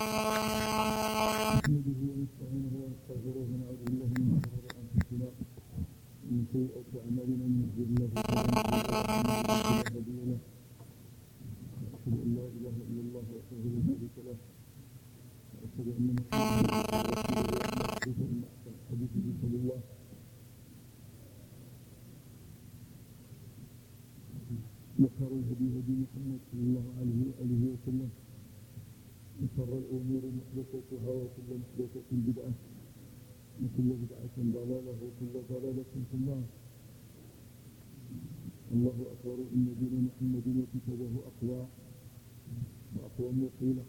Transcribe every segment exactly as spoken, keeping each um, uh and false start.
نحمده ونستعينه ونستغفره ونعوذ بالله من شرور انفسنا ومن سيئات اعمالنا، من يهده الله فلا مضل له واشهد ان لا اله الا الله وحده لا شريك له واشهد ان محمدا عبده ورسوله. ان احسن الحديث كتاب الله وخير الهدي هدي محمد صلى الله عليه واله وسلم، وشر الأمور محدثاتها وكل محدثة بدعة وكل بدعة ضلالة وكل ضلالة في النار. الله أكبر، إن دين محمد وكتابه أقوى وأقوم قيلة،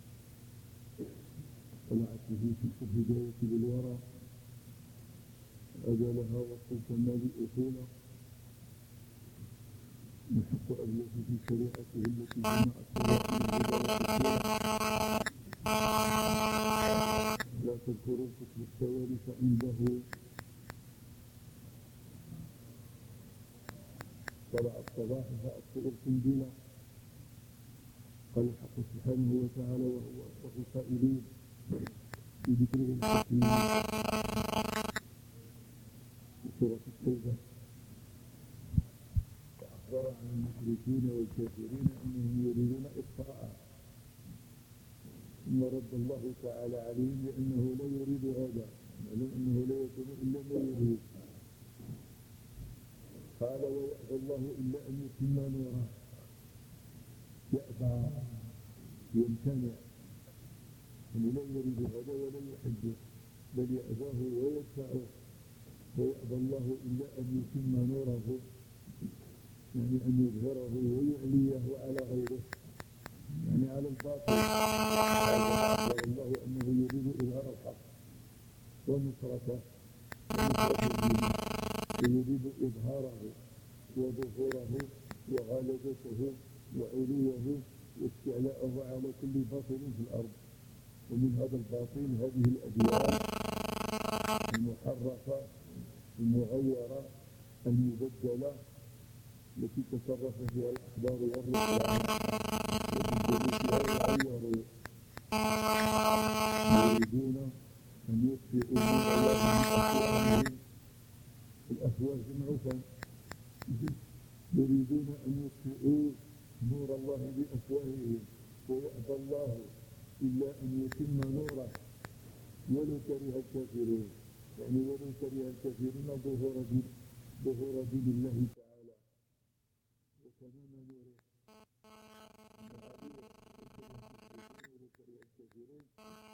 طلعت به في الهداية بالورى أجلها وصلت المال أصولا، يحق أبلغ في شريعته التي جمعت لا تذكر الكتب التوارث عنده، طلع الصباح فأكثر القنديل. قال الحق سبحانه وتعالى وهو أصدق القائلين في ذكره الحكيم في سورة التوبة، فأخبر عن المشركين والكافرين أنهم يريدون إطفاء، ثم رد الله تعالى عليهم بأنه لا يريد هذا، معلوم أنه لا يكون إلا ما يريد. قال ويأبى الله إلا أن يتم نوره، يأبى يمتنع، أنه لا يريد هذا ولا يحبه، بل يأباه ويدفعه. ويأبى الله إلا أن يتم نوره، يعني أن يظهره ويعليه على غيره، يعني على الباطل. أخبر الله أنه يريد إظهار الحق ونصرته ونصرة الدين، ويريد إظهاره وظهوره وغلبته وعلوه واستعلاءه على كل باطل في الأرض. ومن هذا الباطل هذه الأديان المحرفة المغيرة المبدلة التي تصرف فيها الأحبار والرهبان وبدلوا فيها وغيروا. يريدون أن يطفئوا نور الله بأفواههم، الأفواه جمع فم، يريدون أن يطفئوا نور الله بأفواههم ويأبى الله إلا أن يتم نوره ولو كره الكافرون، يعني ولو كره الكافرون ظهور دين ظهور دين الله تعالى وتمام نوره. ولو كره الكافرون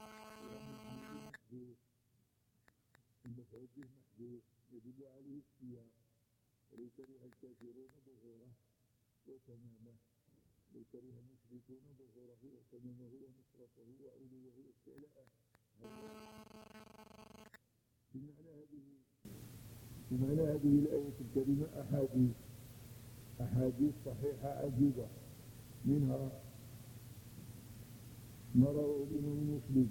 المفعول به محذوف يدل عليه السياق، ولو كره الكافرون ظهوره وتمامه، لو كره المشركون ظهوره وتمامه ونصرته وعلوه واستعلاءه. بمعنى هذه بمعنى هذه الآية الكريمة أحاديث أحاديث صحيحة عجيبة، منها ما رواه الإمام مسلم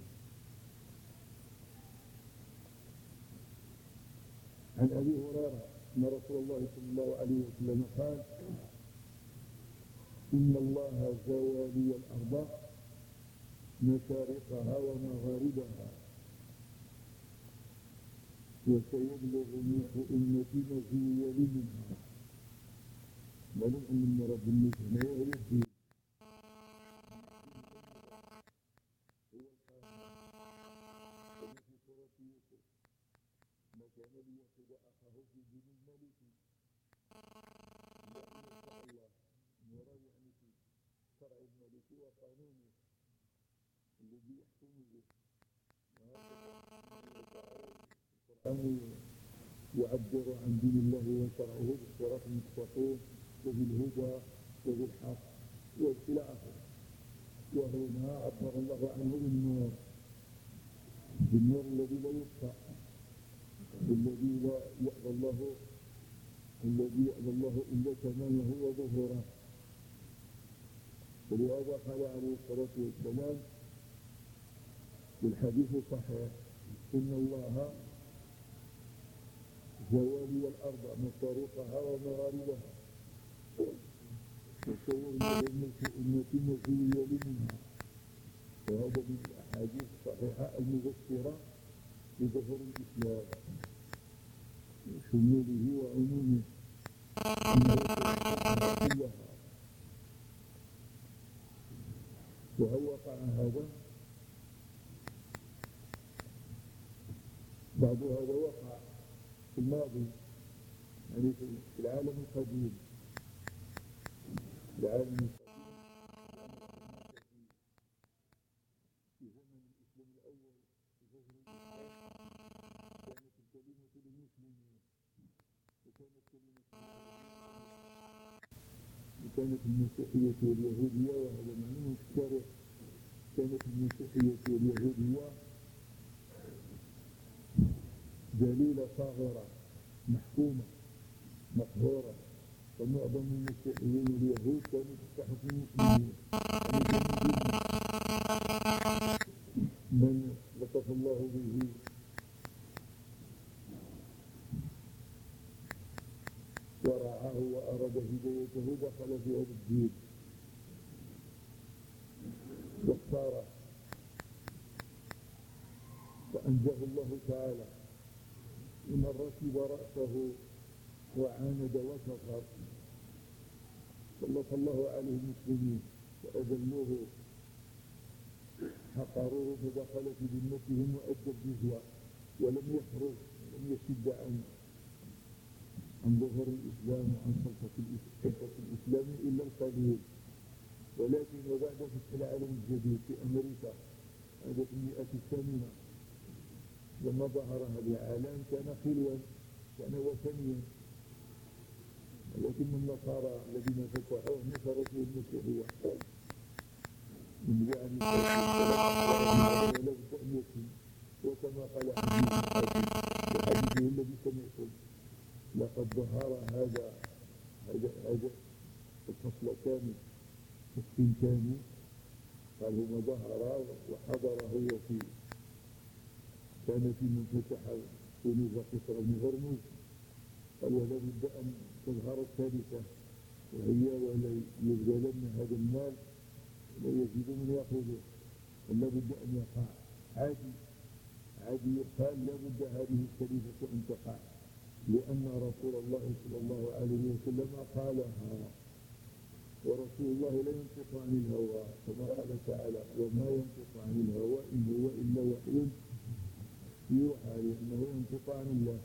عن أبي هريرة أن رسول الله صلى الله عليه وسلم قال: إن الله زوى لي الأرض مشارقها ومغاربها، وسيبلغ نوح أمتي ما زوي لي منها. معلوم أن المراد بالنوح هنا هو الدين، هو القرآن. في سورة يوسف: ما كان ليأخذ أخاه في دين الملك إلا أن يشاء الله، المراد يعني في شرع الملك وقانونه الذي يحكم به. القرآن يعبر عن دين الله وشرعه بالصراط المستقيم وبالهدى وبالحق وإلى آخره. وهنا عبر الله عنه بالنور، بالنور الذي لا يطفأ، الذي لا يأبى الله الذي يأبى الله إلا تمامه وظهوره. ولهذا قال عليه الصلاة والسلام والحديث صحيح: إن الله زوى لي الأرض مشارقها ومغاربها، وسيبلغ نوح أمتي ما زوي لي منها. وهذا من الأحاديث الصحيحة المبشرة بظهور الإسلام وشموله وعمومه كلها. وهل وقع هذا؟ بعض هذا وقع في الماضي، يعني في العالم القديم. العالم القديم في زمن الإسلام الأول بظهور الإسلام كانت الكلمة للمسلمين، وكانت كلمة وكانت المسيحية واليهودية، وهذا معلوم في التاريخ. كانت المسيحية واليهودية دليلة صاغرة محكومة مقهورة، ومعظم المسيحيين واليهود كانوا تحت حكم المسلمين. من لطف الله به ورعاه وأراد هدايته دخل في هذا الدين واختاره وأنجاه الله تعالى. ومن ركب رأسه وعاند وكفر سلط الله عليه المسلمين وأذلوه، حقروه فدخل في ذمتهم وأدى الجزية، ولم يخرج ولم يشد عن عن ظهور الإسلام وعن سلطة الإسلام إلا القليل. ولكن وبعد فتح العالم الجديد في أمريكا هذا في المئة الثامنة لما ظهر هذا العالم كان خلوا، كان وثنيا، ولكن النصارى الذين فتحوه نشرت فيه المسيحية. النبي عليه الصلاة والسلام لا بد أن يكون، وكما قال حديثه الذي سمعتم: لقد ظهر هذا هذا هذا الفصل الثاني الثاني، قال هو ظهر وحضر هو في كان في من فتح كنوز قصر بن هرمز. قال ولا بد أن تظهر الثالثة، وهي ولا يبذلن هذا المال ولا يزيد من يأخذه، ولا بد أن يقع. عادي عادي يقال لا بد هذه الثالثة أن تقع، لأن رسول الله صلى الله عليه وسلم قالها، ورسول الله لا ينطق عن الهوى، كما قال تعالى: وما ينطق عن الهوى إن هو إلا وحي يوحى، لأنه ينطق عن الله.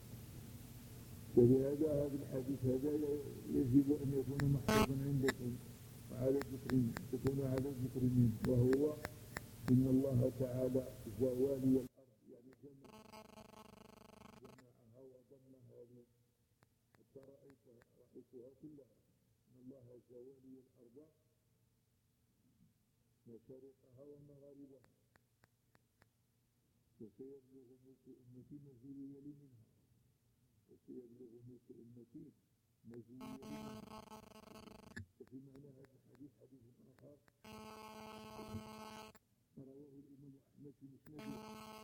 ولهذا هذا الحديث هذا يجب أن يكون محفوظا عندكم وعلى ذكر تكون على ذكر منه، وهو إن الله تعالى زوالي الأرض، يعني جمع جمعها وضمها حتى رأيتها رأيتها كلها. إن الله زوالي الأرض مشارقها ومغاربها، وسيبلغ ملك أمتي مزيد يلي منها، وسيبلغ ملك أمتي مزيد يلي منها. وفي معنى هذا الحديث حديث آخر رواه الإمام أحمد في مسنده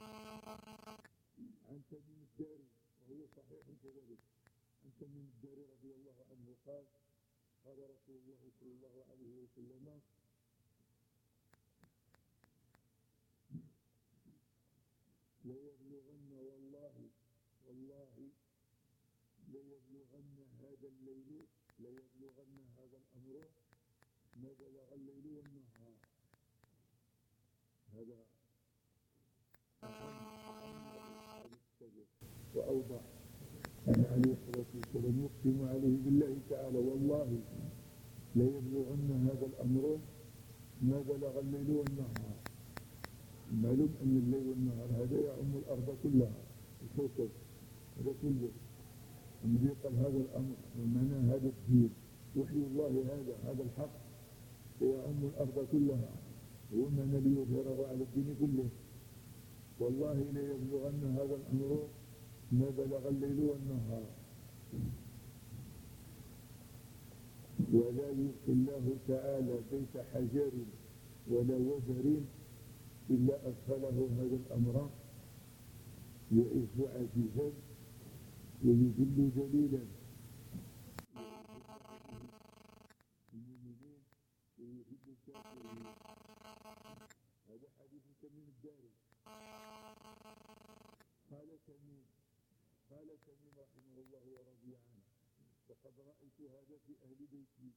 عن تميم الداري، وهو صحيح كذلك، عن تميم الداري رضي الله عنه قال: قال رسول الله صلى الله عليه وسلم: ليبلغن والله والله ليبلغن هذا الليل ليبلغن هذا الأمر ما بلغ الليل والنهار. هذا وأوضح أن عليه الصلاة والسلام يقسم عليه بالله تعالى: والله ليبلغن هذا الأمر ما بلغ الليل والنهار. معلوم أن الليل والنهار هذا يعم الأرض كلها، الكوكب هذا كله. النبي قال هذا الأمر ومعنى هذا الدين وحي الله، هذا هذا الحق يعم الأرض كلها، هو معنى ليظهره على الدين كله. والله ليبلغن هذا الأمر ما بلغ الليل والنهار، ولا يبقي الله تعالى بيت حجر ولا وزر إلا أدخله هذا الأمر يعز عزيزا ويذل ذليلا، المؤمنين ويذل الكافرين. هذا الداري. قال تميم قال تميم رحمه الله ورضي عنه: وقد رأيت هذا في أهل بيتي،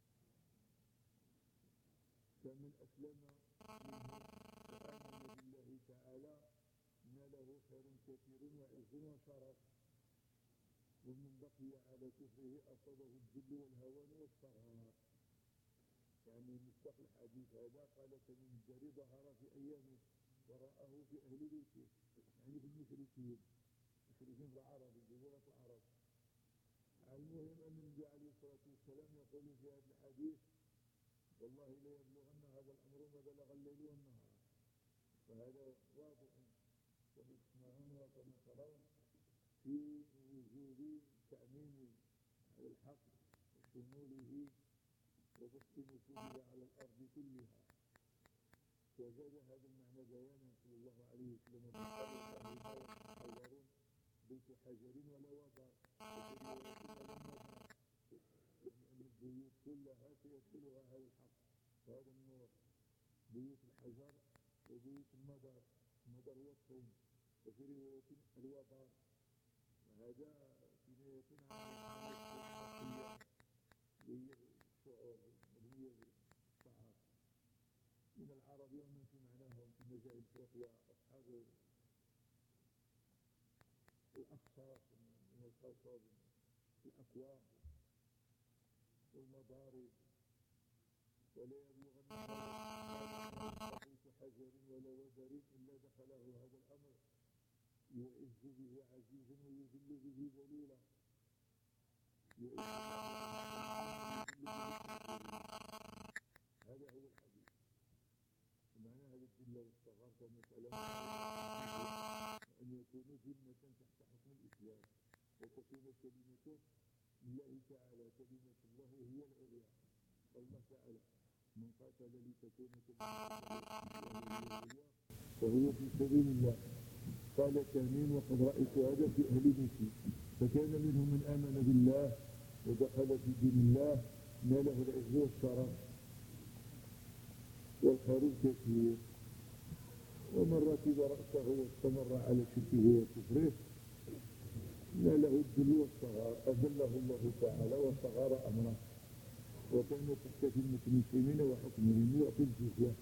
فمن أسلم منهم وآمن بالله تعالى ناله خير كثير وعز وشرف، ومن بقي على كفره أصابه الذل والهوان والصغار. يعني مصداق الحديث هذا قال تميم الداري ظهر في أيامه ورآه في أهل بيته، يعني في المشركين المشركين في العرب، في جزيرة العرب. المهم أن النبي عليه الصلاة والسلام يقول في هذا الحديث: والله لا يبلغن هذا الأمر ما بلغ الليل والنهار. فهذا واضح وتسمعون وكما ترون في وجود تأمين على الحق وشموله وبسط نفوذه على الأرض كلها. وزاد هذا المعنى بيانا صلى الله عليه وسلم: حجر بيت حجر ولا وبر، لأن البيوت كلها سيدخلها هذا الحق وهذا النور، بيوت الحجر وبيوت المدر، المدر هو الطين، وفي رواية الوبر، وهذا كناية عن للشعور مبنية بالشعر من العرب، ومن في معناهم في مجال الفقه أصحاب الأقصاص من القصب، الأكواب والمضارب. ولا يبلغن بيت حجر ولا وبر إلا دخله هذا الأمر يعز به عزيزا ويذل به ذليلا. هذا هو الحديث. معنى هذا الذل والصغار كمثلا أن يكونوا ذمة تحت حكم الإسلام، وتكون كلمة الله تعالى كلمة الله هي العليا. الله تعالى: من قاتل لتكون كلمة الله فهو في سبيل الله. قال تميم: وقد رأيت هذا في أهل بيتي، فكان منهم من آمن بالله ودخل في دين الله ناله العز والشرف والخير الكثير، ومن ركب رأسه واستمر على شركه وكفره ناله الذل والصغار، أذله الله تعالى وصغر أمره، وكان تحت ذمة المسلمين وحكمهم يعطي الجزية.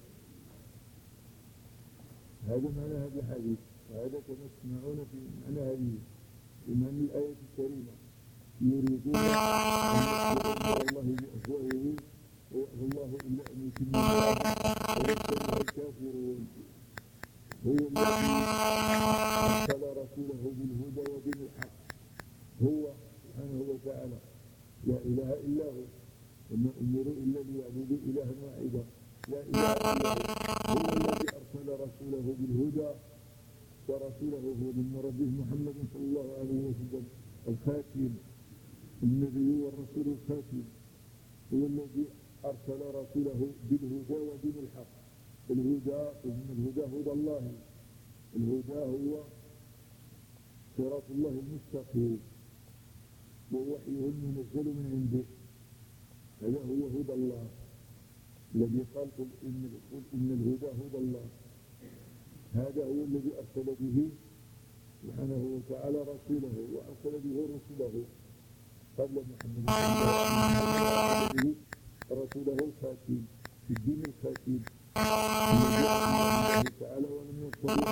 هذا معنى هذا الحديث، وهذا كما تسمعون في معنى هذه من الآية الكريمة: يريدون أن يكفروا الله بأفواههم ويأبى الله إلا أن يتم نوره ويكره الكافرون. هو الذي أرسل رسوله بالهدى ودين الحق، هو سبحانه وتعالى لا إله إلا هو، وما أمروا إلا ليعبدوا إلها واحدا لا إله إلا هو. هو الذي أرسل رسوله بالهدى، ورسوله هو من ربه محمد صلى الله عليه وسلم الخاتم، النبي والرسول الخاتم. هو الذي أرسل رسوله بالهدى ودين الحق. الهدى إن الهدى هدى الله، الهدى هو صراط الله المستقيم ووحيه المنزل من عنده، هذا هو هدى الله الذي قال: قل إن, إن الهدى هدى الله. هذا هو الذي أرسل به سبحانه وتعالى رسوله، وأرسل به رسله قبل محمد صلى الله عليه وسلم رسوله الخاتم في الدين الخاتم الله تعالى. ولم يرتضي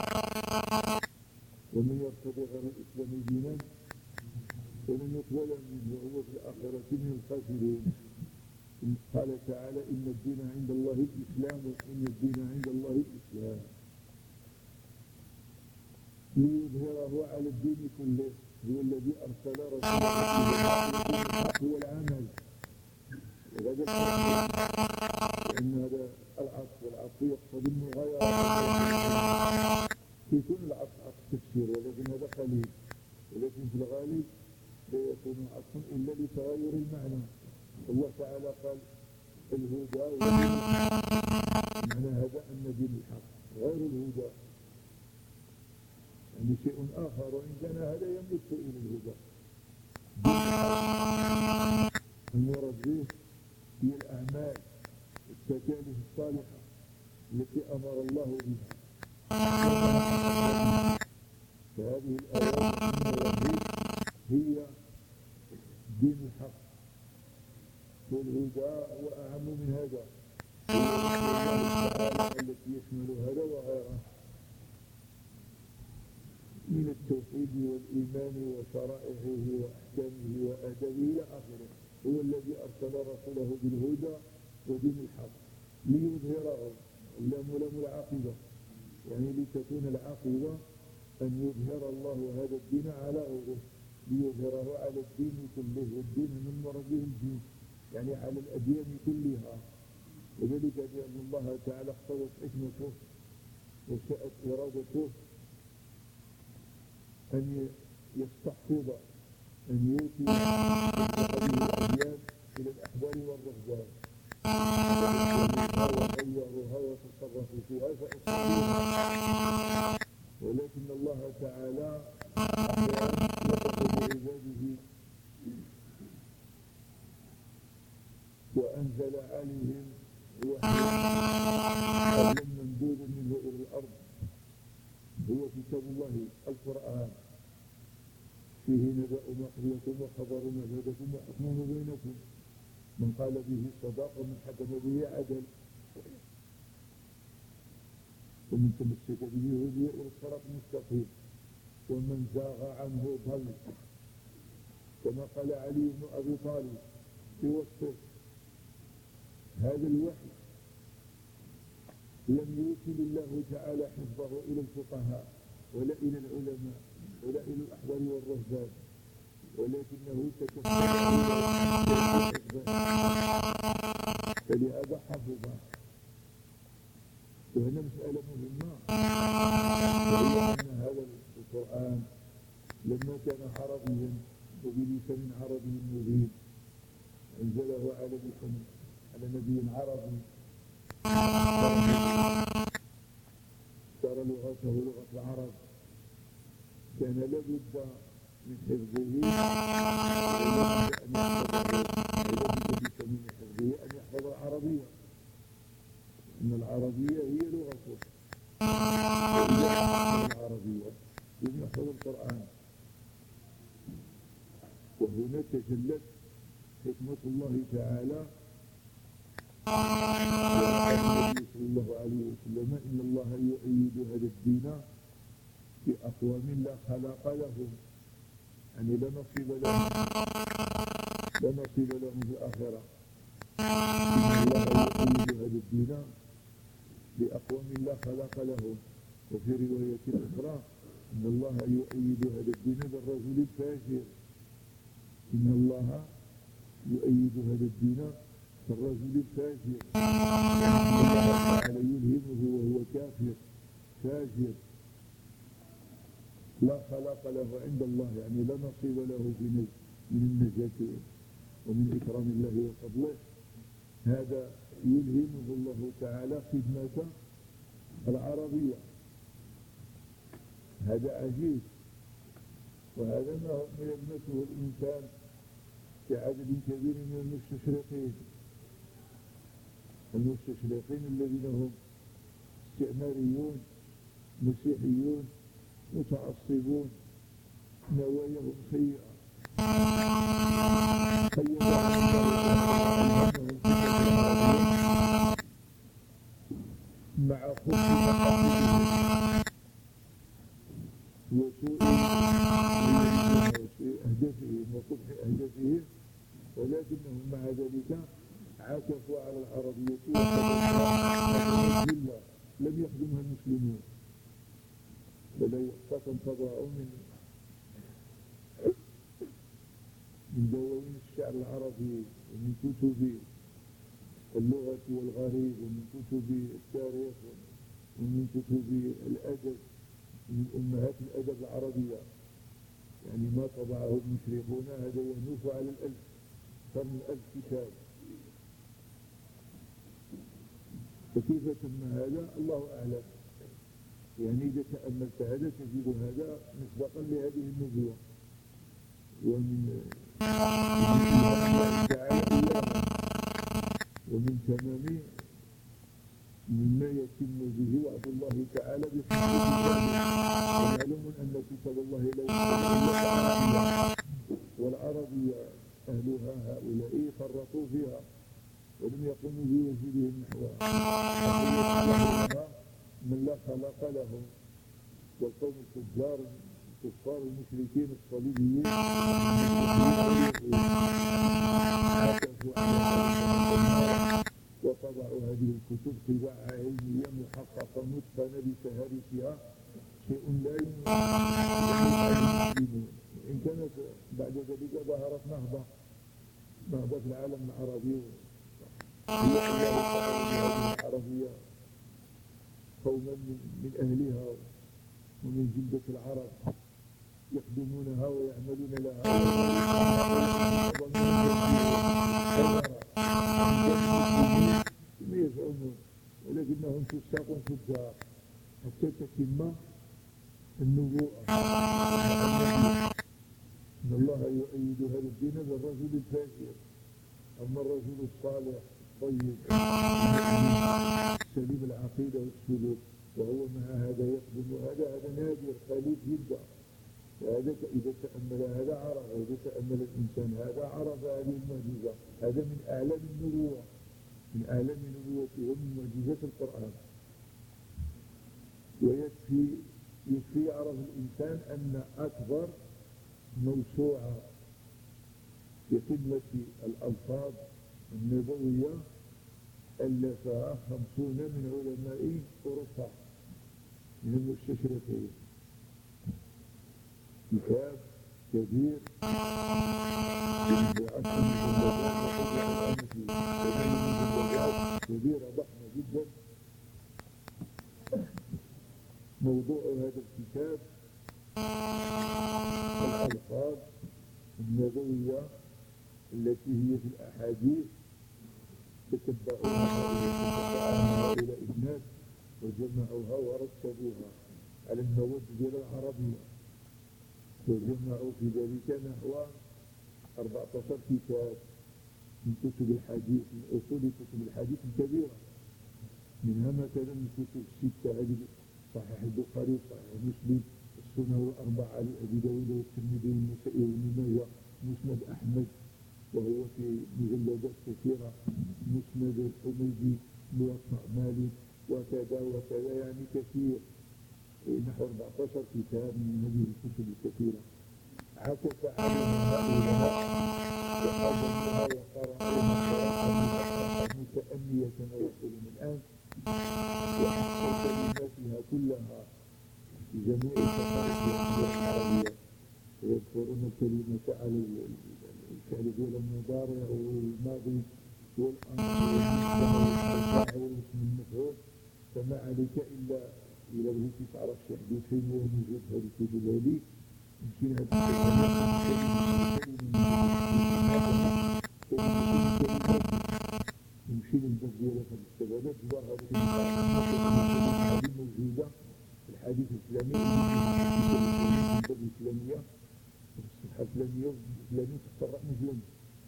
ومن يرتضي غير الإسلام دينا ولن يقبل منه وهو في الآخرة من الخاسرين. قال تعالى: إن الدين عند الله الإسلام، إن الدين عند الله الإسلام، ليظهره على الدين كله. هو الذي أرسل رسوله بالحق والعمل، وهذا لأن هذا العطف، والعطف يقتضي المغايرة في كل العطف عطف تفسير، ولكن هذا قليل، ولكن في الغالب لا يكون عطفا إلا لتغير المعنى. الله تعالى قال: الهدى معنى هذا أن دين الحق غير الهدى، يعني شيء آخر، وإن كان هذا يمت إلى الهدى. المراد به هي الأعمال التكاليف الصالحة التي أمر الله بها فهذه الآيات هي دين الحق، والهدى هو أعم من هذا، التي يشمل هذا وغيره من التوحيد والإيمان وشرائعه وأحكامه وآدابه إلى آخره. هو الذي أرسل رسوله بالهدى ودين الحق ليظهره. اللام لام العاقبة، يعني لتكون العاقبة أن يظهر الله هذا الدين على غيره، ليظهره على الدين كله، والدين من مرده الدين، يعني على الأديان كلها. وذلك بأن الله تعالى اقتضت حكمته وشاءت إرادته أن يستحفظ أن يوصل هذه الأديان إلى الأحبار والرهبان، وغيروها وتصرفوا فيها فأصبحوا. ولكن الله تعالى يقول بعباده وأنزل عليهم وحيا ممدودا منه إلى الأرض، هو كتاب الله القرآن، فيه نبأ ما قبلكم وخبر ما بعدكم وحكم بينكم، من قال به صدق ومن حكم به عدل، ومن تمسك به هدي إلى الصراط المستقيم، ومن زاغ عنه ضل، كما قال علي بن أبي طالب في وصفه. هذا الوحي لم يوصل الله تعالى حفظه إلى الفقهاء ولا إلى العلماء ولا إلى الأحبار والرهبان، ولكنه تكفل فلهذا حفظه. وهنا مسألة مهمة، وهي أن هذا القرآن لما كان عربيا وبلسان عربي مبين أنزله على لسان على نبي عربي صار لغته لغة العرب، كان لابد من حفظه من حفظه أن يحفظ العربية، إن العربية هي لغته، وإذا حفظ العربية لم يحفظ القرآن. وهنا تجلت حكمة الله تعالى النبي صلى الله عليه وسلم: إن الله يؤيد هذا الدين بأقوام لا خلاق لهم، يعني لا نصيب لهم لا نصيب لهم في الآخرة. إن الله يؤيد هذا الدين بأقوام لا خلاق لهم. وفي رواية أخرى: إن الله يؤيد هذا الدين بالرجل الفاجر. إن الله يؤيد هذا الدين الرجل الفاجر، الله تعالى يلهمه وهو كافر فاجر لا خلاق له عند الله، يعني لا نصيب له من النجاة ومن إكرام الله وفضله. هذا يلهمه الله تعالى خدمة العربية، هذا عجيب. وهذا ما يلمسه الإنسان في عدد كبير من المستشرقين المستشرقين الذين هم استعماريون مسيحيون متعصبون نواياهم سيئة، مع خبث وسوء أهدافهم وقبح أهدافهم، ولكنهم مع ذلك عكفوا على العربية وخدموا لم يخدمها المسلمون، بل فتنتضعوا من من دواوين الشعر العربي ومن كتب اللغة والغريب ومن كتب التاريخ ومن كتب الأدب من أمهات الأدب العربية، يعني ما طبعه المشرقون هذا ينوف على الألف صار من ألف كتاب. فكيف تم هذا؟ الله أعلم. يعني إذا تأملت هذا تجد هذا مصداقا لهذه النبوة ومن الله تعالى ومن تمام مما يتم به وعد الله تعالى بحكمه. ومعلوم أن كتاب الله لا يكتب إلا بالعربية، والعربية أهلها هؤلاء فرطوا فيها ولم يقوموا بوجوده نحوها، من لا خلق له. والقوم الكفار الكفار المشركين الصليبيين وطبعوا هذه الكتب طباعة علمية محققة متقنة بسهارتها، شيء لا يمكن. إن كانت بعد ذلك ظهرت نهضة نهضة في العالم العربي، هي العربية قوما من أهلها ومن جلدة العرب يخدمونها ويعملون لها كما يزعمون، ولكنهم فساق فجار حتى تتم النبوءة. إن الله يؤيد هذا الدين بالرجل الفاجر، أما الرجل الصالح الطيب سليم العقيدة والسلوك وهو مع هذا يخدم هذا هذا نادر قليل جدا. وهذا إذا تأمل هذا عرف، وإذا تأمل الإنسان هذا عرف هذه المعجزة. هذا من أعلام النبوة، من أعلام نبوته ومن معجزات القرآن. ويكفي يكفي يعرف الإنسان أن أكبر موسوعة في خدمة الألفاظ النبوية ألفها خمسون من علماء أوروبا من المستشرقين. كتاب كبير كبيرة ضخمة جدا. موضوع هذا الكتاب الألفاظ النبوية التي هي في الأحاديث تتبعوها هؤلاء الناس وجمعوها ورتبوها على المواد ديال العربية، وجمعوا في ذلك نحو أربعة عشر كتاب من كتب الحديث، من أصول كتب الحديث الكبيرة. منها مثلا الكتب الستة هذه صحيح البخاري وصحيح مسلم، السنن الأربعة لأبي داود والترمذي والنسائي وابن ماجه، مسند أحمد وهو في مجلدات كثيرة، مسند الحميدي، موطأ مالك، وكذا وكذا، يعني كثير، نحو أربعة عشر كتاب من هذه الكتب الكثيرة. عكف عليها هؤلاء وقدموها وقرأوها متأنية كما يقولون الآن، وحصل كلماتها كلها في جميع الثقافات العربية، ويذكرون الكلمة على الفعل ديال المضارع والماضي والأمر والفاعل والاسم المفعول. فما عليك إلا إلا بغيتي تعرف شي حديث فين هو موجود في هذه الكتب هذه، تمشي لهاد تمشي للباب ديال هاد الكتابات تلقى هذه الكتب موجودة في الحديث الفلاني، الكتب الفلانية الصفحة الفلانية الفلانية تحت الرقم الفلاني.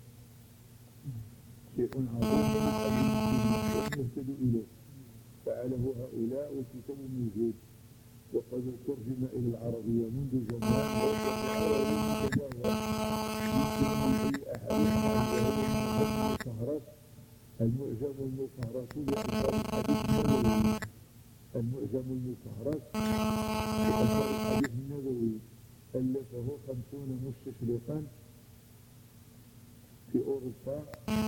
شيء عظيم يهتدوا إليه، فعله هؤلاء والكتاب موجود وقد ترجم إلى العربية منذ زمان. المعجم المفهرس لألفاظ الحديث النبوي، المعجم المفهرس لألفاظ الحديث النبوي ألفه خمسون مستشرقا في أوروبا،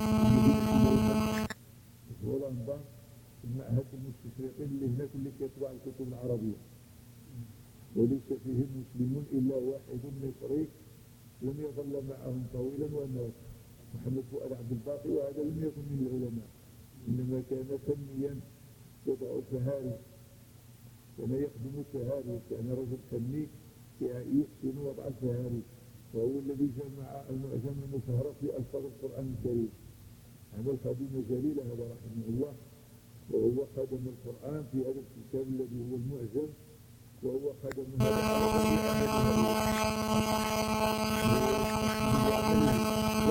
في هولندا، المعهد المستشرقين اللي هناك اللي كيطبع الكتب العربية. وليس فيهم مسلمون إلا واحد مصري لم يظل معهم طويلا ومات، محمد فؤاد عبد الباقي، وهذا لم يكن من العلماء، إنما كان فنيا يضع الفهارس، كان يخدم الفهارس، كان رجل فني يحسن وضع الفهارس، وهو الذي جمع المعجم المفهرس لألفاظ القرآن الكريم. عمل خدمة جليلة هذا رحمه الله، وهو خدم القرآن في هذا الكتاب الذي هو المعجم، وهو خدم هذا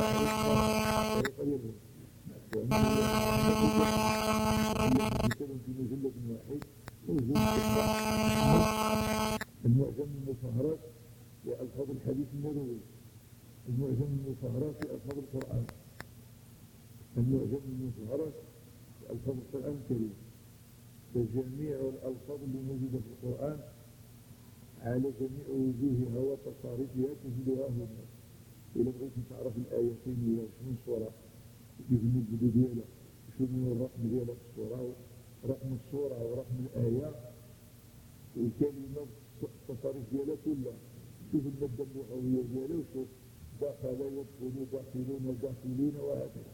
في وجود المعجم المفهرس لألفاظ الحديث النبوي، المعجم المفهرس لألفاظ القرآن، المعجم المفهرس لألفاظ القرآن الكريم. فجميع الألفاظ اللي موجودة في القرآن على جميع وجوهها وتصاريفها تجدها هنا. إلا بغيتي تعرف الآيتين هي شنو الصورة، كيف النبذ ديالها، شنو الرقم ديالها في الصورة، رقم الصورة ورقم الآية والكلمة التصاريف ديالها كلها. شوف المادة اللغوية ديالها وشوف دخل يدخل داخلون داخلين وهكذا.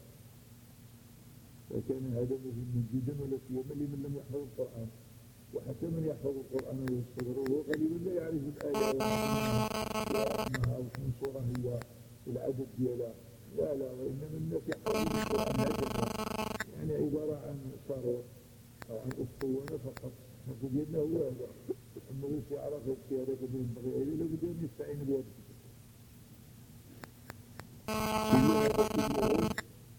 وكان هذا مهما جدا ولا سيما لمن لم يحفظ القرآن، وحتى من يحفظ القرآن ويستغربه غالبا لا يعرف الآية ورقمها وشنو الصورة هي العدد ديالها. لا لا وإنما الناس يحفظون القرآن هكذا، يعني عبارة عن ثروة أو عن أسطوانة فقط. الحفظ ديالنا هو هذا. أما باش يعرف الشيء هذا كما ينبغي عليه لابد أن يستعين بهذا الكتاب.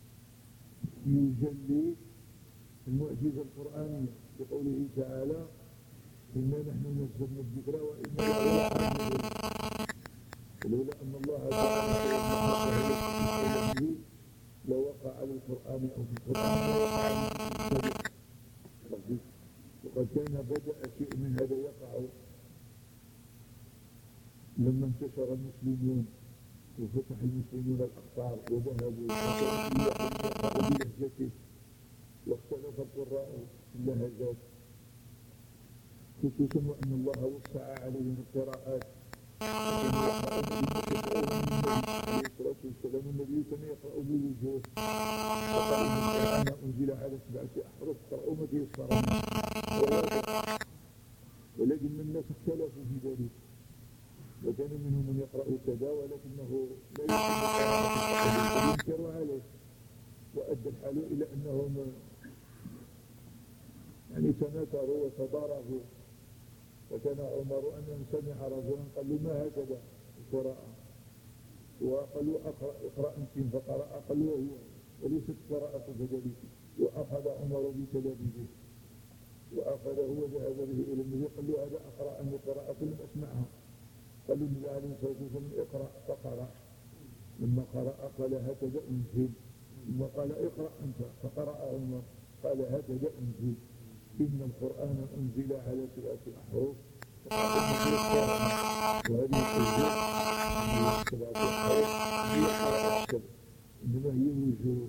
يجلي المعجزة القرآنية بقوله تعالى: إنا نحن نزلنا الذكر وإنا له لحافظون. ولولا أن الله تعالى لوقع على القرآن أو في القرآن وقد كان بدأ شيء من هذا يقع لما انتشر المسلمون وفتح المسلمون الأقطار وذهبوا يقرأوا بلهجته واختلف القراء في اللهجات، خصوصا وأن الله وسع عليهم القراءات. النبي كان يقرأ بالوجوه، وقال إن القرآن أنزل على سبعة أحرف قرأوا ما تيسر، ولكن الناس اختلفوا في ذلك، وكان منهم من يقرأ كذا ولكنه لا ينكر عليه، وأدى الحال إلى أنهم يعني تناكروا وتضاربوا. وكان عمر أن سمع رجلا قال له: ما هكذا القراءة؟ وقال له: اقرأ اقرأ أنت، فقرأ قال له: وهي وليست قراءة كذلك. وأخذ عمر بتلاميذه وأخذه وذهب به إلى النبي قال له: هذا أقرأ أني قراءة لم أسمعها. قال له النبي عليه الصلاة والسلام: اقرأ، فقرأ. لما قرأ قال: هكذا أنزل. ثم قال: اقرأ أنت، فقرأ عمر قال: هكذا أنزل. إن القرآن أنزل على سبعة أحرف وهذه الأجزاء من سبعة أحرف هي قراءة السبع، إنما هي وجوه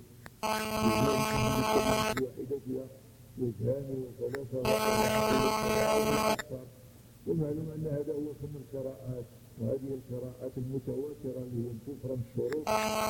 واحدتها وجهان وثلاثة وأربعة. ومعلوم أن هذا هو فن القراءات، وهذه القراءات المتواترة اللي هي الكفر الشروط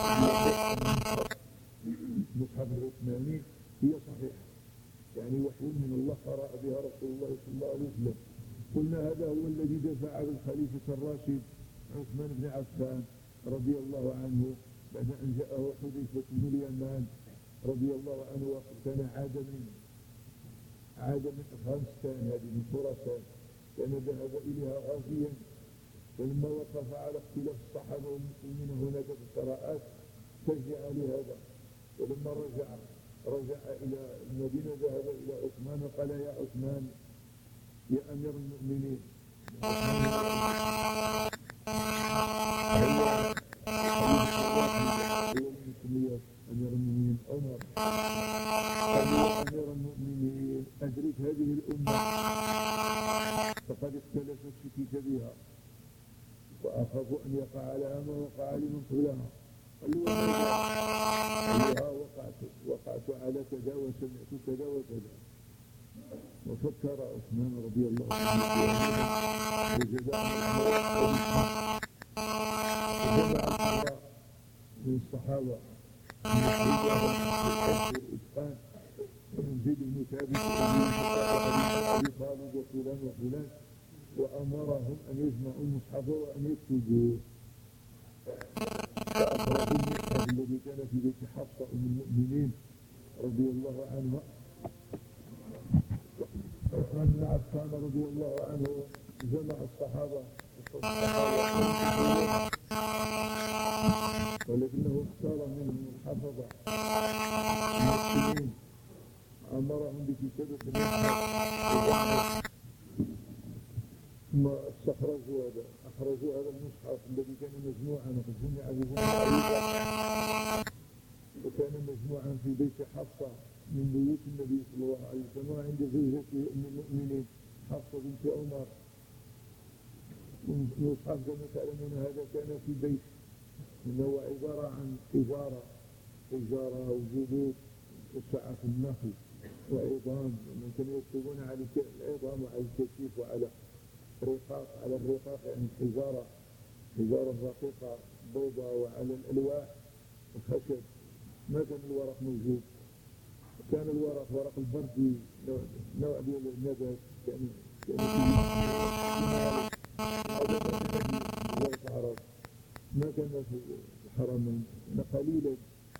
المصحف العثماني هي صحيحة، يعني وحي من الله قرأ بها رسول الله صلى الله عليه وسلم. قلنا هذا هو الذي دفع عن الخليفة الراشد عثمان بن عفان رضي الله عنه بعد أن جاءه حذيفة بن اليمان رضي الله عنه، وكان عاد من عاد من أفغانستان، هذه من خراسان، كان ذهب إليها غازيا. فلما وقف على اختلاف الصحابة والمسلمين هناك في القراءات شجع لهذا. ولما رجع رجع إلى المدينة ذهب إلى عثمان وقال: يا عثمان يا أمير المؤمنين، أمير المؤمنين عمر، قال: يا أمير المؤمنين أدرك هذه الأمة فقد اختلفت في كتابها وأخاف أن يقع لها ما وقع لمن قبلها. قال له: وقعت وقعت على كذا وسمعت كذا وكذا. وفكر عثمان رضي الله عنه وجد من الصحابة الإتقان من زيد بن ثابت وأبي طالب وفلان وفلان، وأمرهم أن يجمعوا المصحف وأن يكتبوه. فأخرجوا المصحف الذي كان في بيت حفصة أم المؤمنين رضي الله عنها. عثمان بن عفان رضي الله عنه جمع الصحابة ولكنه اختار منهم الحفظة المسلمين أمرهم بكتابة المصحف ثم استخرجوا هذا أخرجوا هذا المصحف الذي كان مجموعا وقد جمع بجمع وكان مجموعا في بيت حفصة من بيوت النبي صلى الله عليه وسلم وعند زوجته أم المؤمنين حفصة بنت عمر. المصحف كما تعلمون هذا كان في بيت إنه عبارة عن حجارة حجارة وجلود وسعة النخل وعظام، من كانوا يكتبون على العظام وعلى الكتيف وعلى رقاق، على الرقاق يعني حجارة حجارة رقيقة بيضاء، وعلى الألواح الخشب. ما كان الورق موجود، كان الورق ورق البردي نوع, نوع ديال النبات كان كان في العرب، ما كان في الحرمين قليلا.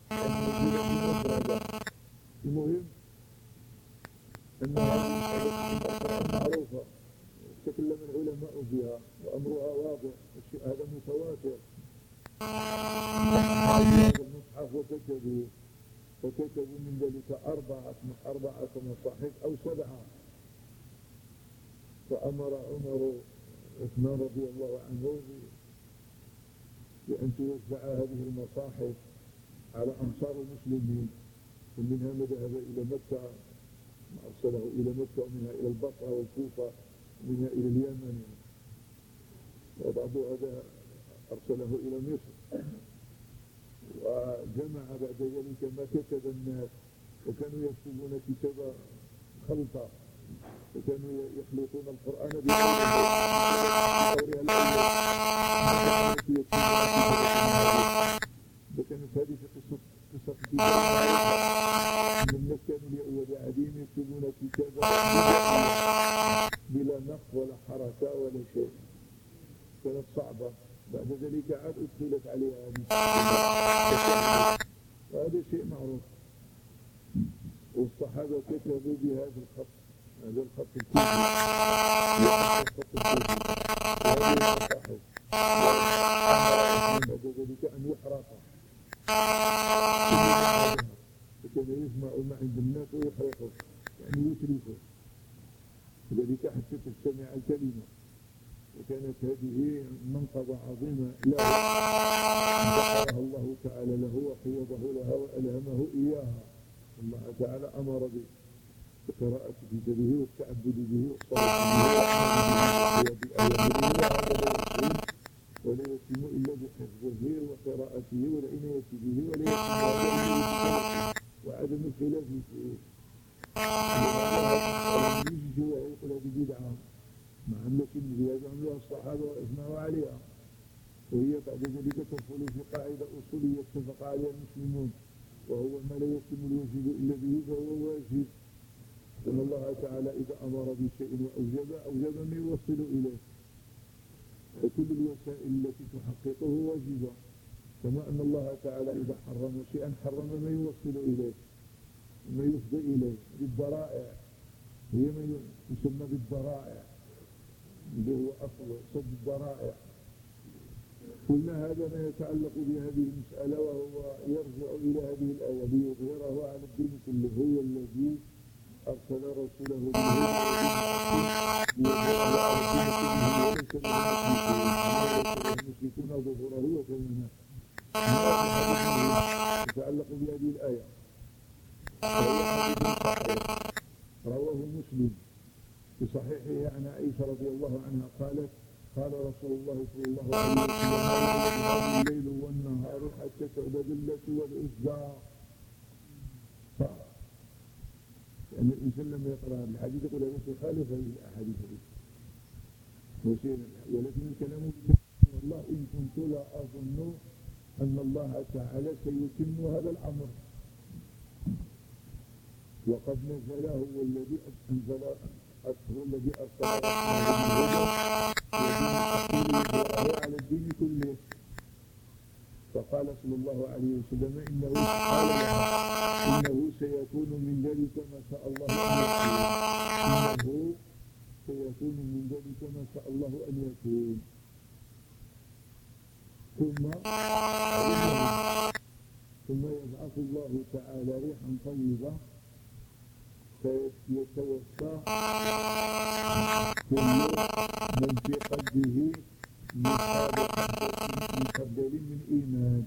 المهم أن هذه معروفة تكلم العلماء فيها وأمرها واضح، الشيء هذا متواتر. هذا المصحف وكتبوا وكتبوا من ذلك أربعة أربعة مصاحف أو سبعة. فأمر عمر عثمان رضي الله عنه بأن توزع هذه المصاحف على أمصار المسلمين، ومنها ما ذهب إلى مكة أرسله إلى مكة، ومنها إلى البصرة والكوفة، ومنها إلى اليمن، وبعض هذا أرسله إلى مصر. وجمع بعد ذلك ما كتب الناس، وكانوا يكتبون كتابة خلطة، وكانوا يخلطون القرآن وكانت هذه في قصة قصة كتابة أن الناس كانوا لأولادهم يكتبون كتابة بلا نقص ولا حركة ولا شيء، كانت صعبة. بعد ذلك عاد أدخلت عليها هذه، وهذا شيء معروف. والصحابة كتبوا بهذا الخط، هذا الخط الكوفي، بعد ذلك أن يحرق، فكان يجمع ما عند الناس ويحرقه، يعني يتركه ذلك حتى تجتمع الكلمة. وكانت هذه منقبة عظيمة له ذكرها الله تعالى له وقيضه لها وألهمه إياها. الله تعالى أمر بقراءة كتابه والتعبد به والصلاة به، ولا يتم إلا بحفظه وقراءته والعناية به، ولا يتم وعدم الخلاف فيه. يجي ويقول هذه بدعة ما عملت النبي، هذا عملها الصحابة وأجمعوا عليها، وهي بعد ذلك تدخل في قاعدة أصولية اتفق عليها المسلمون، وهو ما لا يتم الواجب إلا به فهو واجب. إن الله تعالى إذا أمر بشيء وأوجب أوجب ما يوصل إليه، وكل الوسائل التي تحققه واجبة. كما أن الله تعالى إذا حرم شيئا حرم ما يوصل إليه ما يفضي إليه بالذرائع، هي ما يسمى بالذرائع اللي هو أصل صد الذرائع. قلنا هذا ما يتعلق بهذه المسألة، وهو يرجع إلى هذه الآية ليظهره على الدين كله، هو الذي أرسل رسوله به المشركون ظهوره وكلمه. يتعلق بهذه الآية. رواه مسلم في صحيحه عن عائشة رضي الله عنها قالت قال رسول الله صلى الله عليه وسلم الليل والنهار حتى تعبد اللات والعزى. يعني الإنسان لما يقرأ الحديث يقول هذا يخالف هذه الأحاديث، ولكن الكلام والله إن كنت لا أظن أن الله تعالى سيتم هذا الأمر، وقد نزل هو الذي أنزل هو الذي أرسل على الدين كله. فقال صلى الله عليه وسلم إنه قال إنه سيكون من ذلك ما شاء الله أن يكون، إنه سيكون من ذلك ما شاء الله أن يكون. ثم ثم يبعث الله تعالى ريحا طيبة فيتوفى كل من في قلبه مثقال حبة من خردل من إيمان،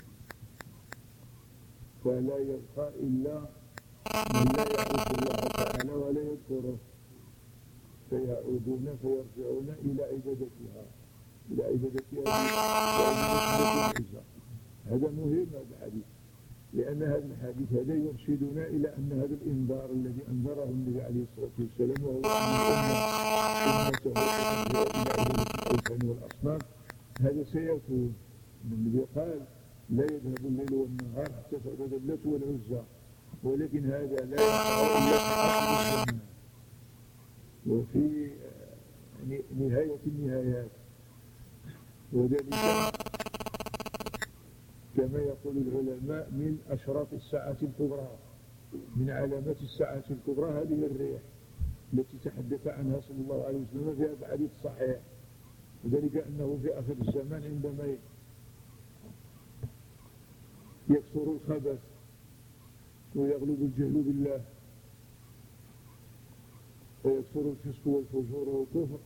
فلا يبقى إلا من لا يعرف الله تعالى ولا يذكره، فيعودون فيرجعون إلى عبادتها إلى عبادتها العزة. هذا مهم هذا الحديث، لأن هذا الحديث هذا يرشدنا إلى أن هذا الإنذار الذي أنذره النبي عليه الصلاة والسلام وهو أن أمته ترجع إلى عبادة الأوثان والأصنام هذا سيكون. النبي قال لا يذهب الليل والنهار حتى تعبد اللات والعزى، ولكن هذا لا يقع إلا في آخر الزمان وفي نهاية النهايات، وذلك كما يقول العلماء من أشراط الساعة الكبرى، من علامات الساعة الكبرى هذه الريح التي تحدث عنها صلى الله عليه وسلم في هذا الحديث الصحيح، وذلك أنه في آخر الزمان عندما يكثر الخبث ويغلب الجهل بالله ويكثر الفسق والفجور والكفر،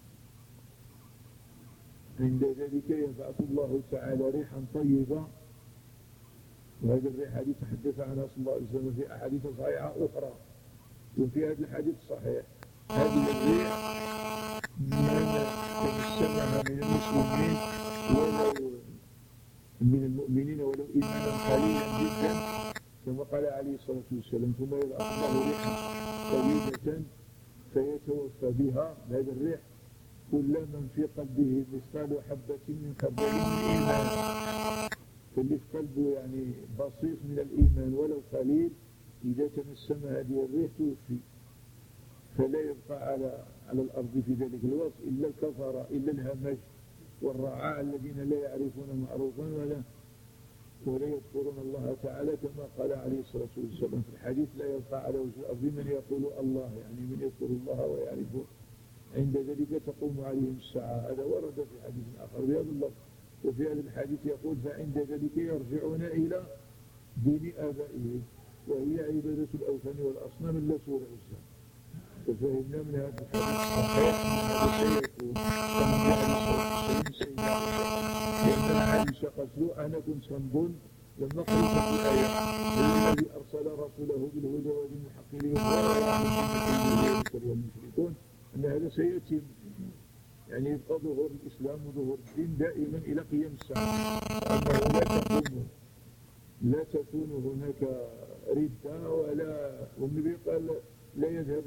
عند ذلك يبعث الله تعالى ريحا طيبة، وهذه الريح هذه تحدث عنها صلى الله عليه وسلم في أحاديث صحيحة أخرى، وفي هذا الحديث الصحيح هذه الريح من تمسكها من المسلمين ولو من المؤمنين ولو إيمانا قليلا جدا كما قال عليه الصلاة والسلام، ثم يبعث الله ريحا طيبة فيتوفى بها هذا الريح كل من في قلبه مثقال حبة من خردل من إيمان، فاللي في قلبه يعني بسيط من الإيمان ولو قليل إذا تنسم هذه الريح توفي، فلا يبقى على على الأرض في ذلك الوقت إلا الكفرة إلا الهمج والرعاع الذين لا يعرفون معروفا ولا ولا يذكرون الله تعالى، كما قال عليه الصلاة والسلام في الحديث لا يبقى على وجه الأرض من يقول الله، يعني من يذكر الله ويعرفه، عند ذلك تقوم عليهم الساعة. هذا ورد في حديث آخر بهذا اللفظ، وفي هذا الحديث يقول فعند ذلك يرجعون إلى دين آبائهم وهي عبادة الأوثان والأصنام اللات والعزى. ففهمنا من هذا الحديث الصحيح أن هذا سيكون كما قال عليه الصلاة والسلام سيدنا عائشة، لأن عائشة قالت أنا كنت كنظن لما قرأت في الآية الذي أرسل رسوله بالهدى ودين الحق ليظهره على المشركون أن هذا سيتم، يعني يبقى ظهور الإسلام وظهور الدين دائما إلى قيام الساعة، أنه لا تكون لا تكون هناك ردة ولا، والنبي قال لا يذهب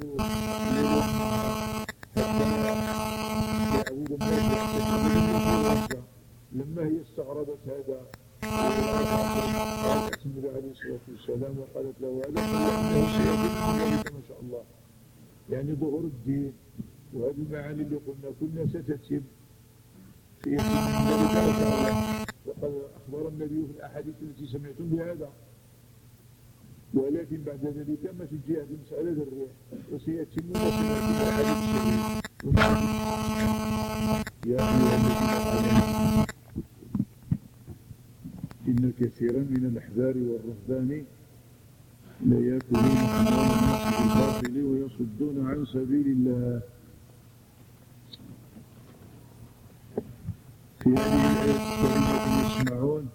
يعود الناس لما هي استغربت هذا قالت النبي عليه الصلاة والسلام وقالت له هذا فإنه سيكون ذلك ما شاء الله، يعني ظهور الدين وهذه المعاني اللي قلنا كلها ستتم في ذلك، وقد أخبر النبي في الأحاديث التي سمعتم بهذا، ولكن بعد ذلك ما في جهة مسألة الريح وسيتم مسألة الحديث الشريف. يا أيها الذين آمنوا إن كثيرا من الأحبار والرهبان ليأكلون أموال الناس بالباطل ويصدون عن سبيل الله. في هذه الآية الكريمة يسمعون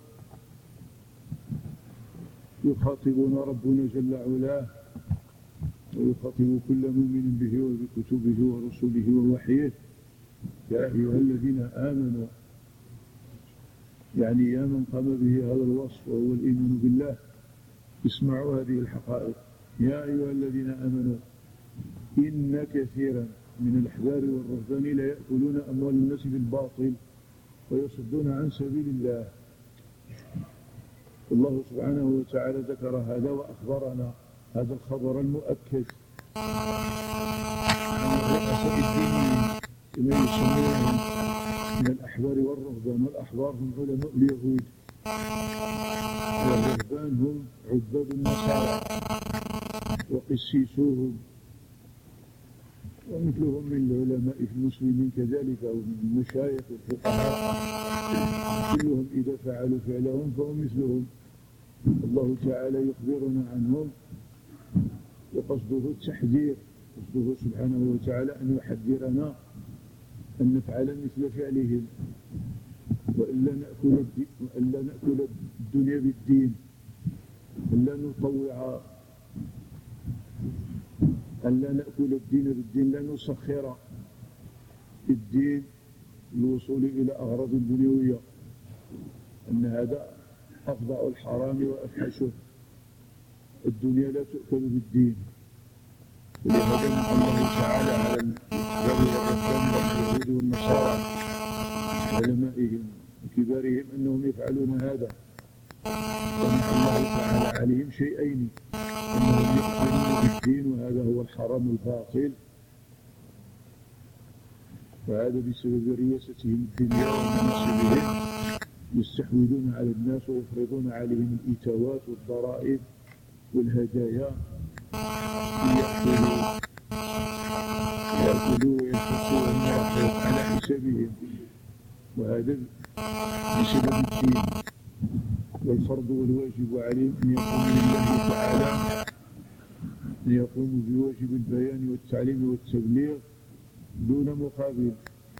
يخاطبون ربنا جل علاه ويخاطب كل مؤمن به وبكتبه ورسله ووحيه، يا أيها الذين آمنوا، يعني يا من قام به هذا الوصف وهو الإيمان بالله، اسمعوا هذه الحقائق. يا أيها الذين آمنوا إن كثيرا من الأحبار والرهبان لا يأكلون أموال الناس بالباطل ويصدون عن سبيل الله. الله سبحانه وتعالى ذكر هذا وأخبرنا هذا الخبر المؤكد عن الرؤساء الدينيين كما يسمونهم من الأحبار والرهبان. والأحبار هم علماء اليهود، والرهبان هم عباد النصارى وقسيسوهم، ومثلهم من العلماء في المسلمين كذلك ومن المشايخ والفقهاء، كلهم إذا فعلوا فعلهم فهم مثلهم. الله تعالى يخبرنا عنهم وقصده التحذير، قصده سبحانه وتعالى أن يحذرنا أن نفعل مثل فعلهم، وإلا نأكل وإلا نأكل الدنيا بالدين، إلا نطوع، ألا نأكل الدين بالدين، لا نسخر الدين للوصول إلى أغراض دنيوية، أن هذا أفظع الحرام وأفحشه. الدنيا لا تؤكل بالدين، ولهذا من الله تعالى على اليهود والنصارى علمائهم وكبارهم أنهم يفعلون هذا، ومن الله تعالى عليهم شيئين: أنهم يؤمنون بالدين وهذا هو الحرام الباطل، وهذا بسبب رياستهم الدنيا ومناصبهم، يستحوذون على الناس ويفرضون عليهم الإتاوات والضرائب والهدايا ليأكلوا يأكلوا وينفقوا وينفقوا على حسابهم، وهذا بسبب الدين. والفرض والواجب عليهم أن يقوموا لله تعالى، أن يقوموا بواجب البيان والتعليم والتبليغ دون مقابل.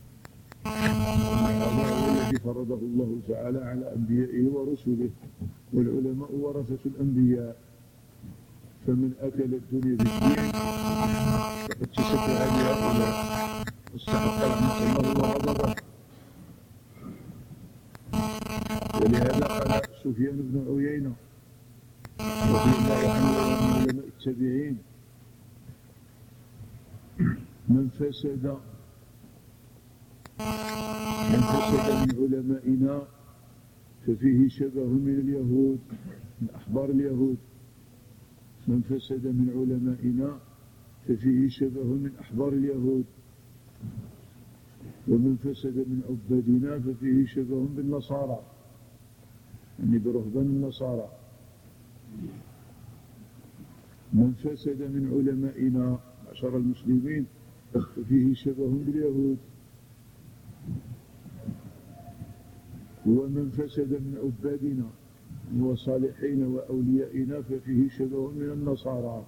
هذا هو الذي فرضه الله تعالى على أنبيائه ورسله، والعلماء ورثة الأنبياء، فمن أكل الدنيا بالدين فقد تشبه بهؤلاء واستحق رحمة الله وغضبه. ولهذا قال سفيان بن عيينة رضي الله عنه ومن علماء التابعين: من فسد من فسد من علمائنا ففيه شبه من اليهود، من أحبار اليهود. من فسد من علمائنا ففيه شبه من أحبار اليهود، ومن فسد من عبادنا ففيه شبه بالنصارى، يعني برهبان النصارى. من فسد من علمائنا معشر المسلمين ففيه شبه باليهود، ومن فسد من عبادنا وصالحين وأوليائنا ففيه شبه من النصارى.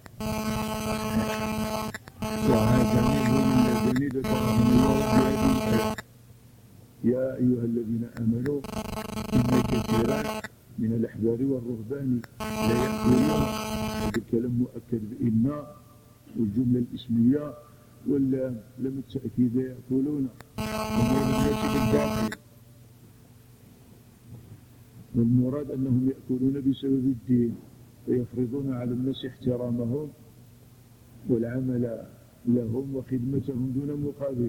وهذا من الذين ذكرهم الله في هذه الآية: يا أيها الذين آمنوا إن كثيرا من الأحبار والرهبان لا يأكلون. هذا الكلام مؤكد بإن، والجملة الإسمية واللام لم التأكيد يأكلون، ومن الناس بالباطل، والمراد أنهم يأكلون بسبب الدين، ويفرضون على الناس احترامهم والعمل لهم وخدمتهم دون مقابل،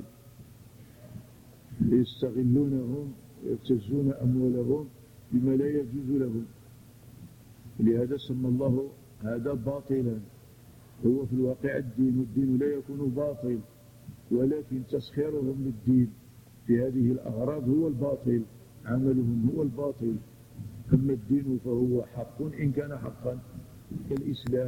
يستغلونهم ويبتزون أموالهم بما لا يجوز لهم. لهذا سمى الله هذا باطلا. هو في الواقع الدين، والدين لا يكون باطل، ولكن تسخيرهم للدين في هذه الأغراض هو الباطل، عملهم هو الباطل. أما الدين فهو حق إن كان حقا كالإسلام.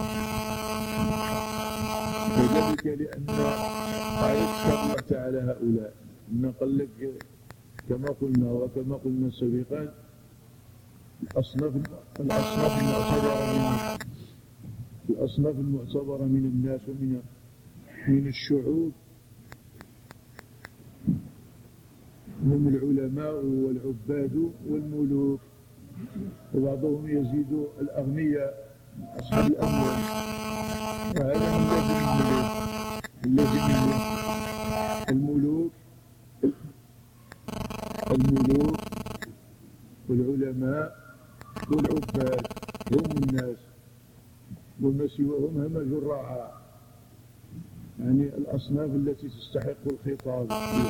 وذلك لأن قال الله تعالى هؤلاء إن قال لك كما قلنا وكما قلنا سابقا الأصناف الأصناف المعتبرة من الأصناف المعتبرة من الناس ومن من الشعوب هم العلماء والعباد والملوك، وبعضهم يزيد الأغنياء أصحاب الأموال. وهذا من لازم الملوك الملوك الملوك والعلماء والعباد هم الناس، وما سواهم همج الرعاع، يعني الأصناف التي تستحق الخطاب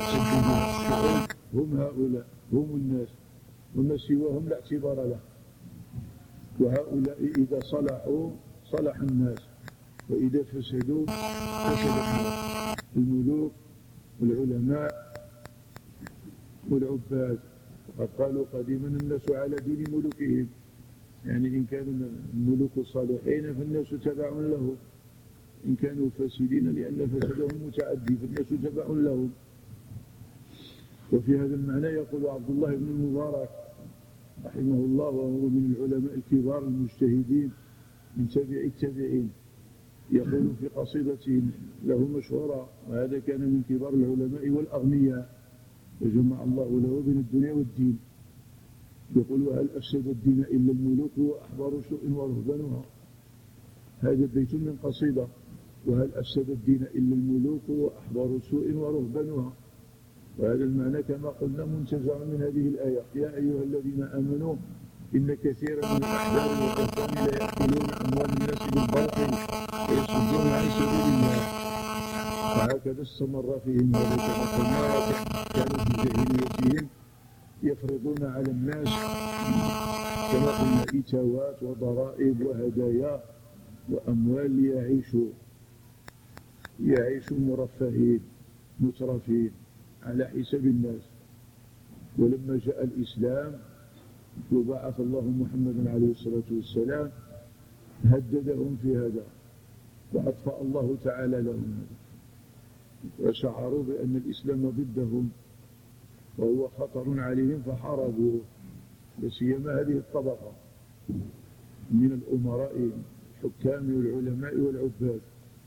هم هؤلاء، هم الناس، وما سواهم لا اعتبار له. وهؤلاء إذا صلحوا صلح الناس، وإذا فسدوا فسد الناس. الملوك والعلماء والعباد، وقد قالوا قديما الناس على دين ملوكهم، يعني إن كانوا الملوك صالحين فالناس تبع لهم، إن كانوا فاسدين لأن فسدهم متعدي فالناس تبع لهم. وفي هذا المعنى يقول عبد الله بن المبارك رحمه الله، وهو من العلماء الكبار المجتهدين من تابع التابعين، يقول في قصيدة له مشهورة، وهذا كان من كبار العلماء والأغنياء وجمع الله له بين الدنيا والدين، يقول: وهل أفسد الدين إلا الملوك وأحبار سوء ورهبانها. هذا بيت من قصيدة: وهل أفسد الدين إلا الملوك وأحبار سوء ورهبانها. وهذا المعنى كما قلنا منتزع من هذه الآية: يا أيها الذين آمنوا إن كثيرا من الأحبار والرهبان لا يأكلون أموال الناس بالباطل ويصدون عن سبيل الله. وهكذا استمر فيهم هذا كما قلنا، كانوا في جاهليتهم يفرضون على الناس كما قلنا إتاوات وضرائب وهدايا وأموال ليعيشوا يعيشوا مرفهين مترفين على حساب الناس. ولما جاء الإسلام وبعث الله محمدا عليه الصلاة والسلام هددهم في هذا، وأطفأ الله تعالى لهم هذا، وشعروا بأن الإسلام ضدهم وهو خطر عليهم فحاربوه، لسيما هذه الطبقة من الأمراء الحكام والعلماء والعباد.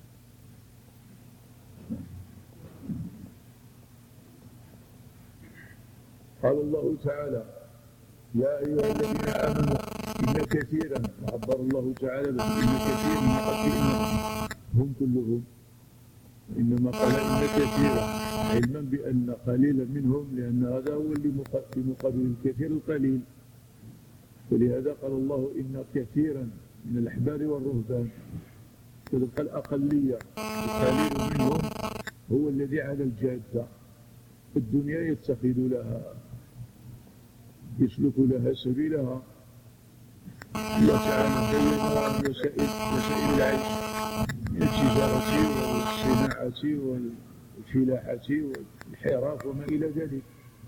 قال الله تعالى: يا أيها الذين آمنوا إن كثيرا، وعبر الله تعالى بأن إن كثيرا من قتلهم هم كلهم، إنما قال إن كثيرا علما بأن قليلا منهم، لأن هذا هو اللي في مقابل الكثير القليل. ولهذا قال الله إن كثيرا من الأحبار والرهبان، تلقى الأقلية القليل منهم هو الذي على الجادة، الدنيا يتخذ لها يسلك لها سبيلها. الله تعالى بين وسائل وسائل العيش من التجارة والصناعة والفلاحة والحرف وما إلى ذلك.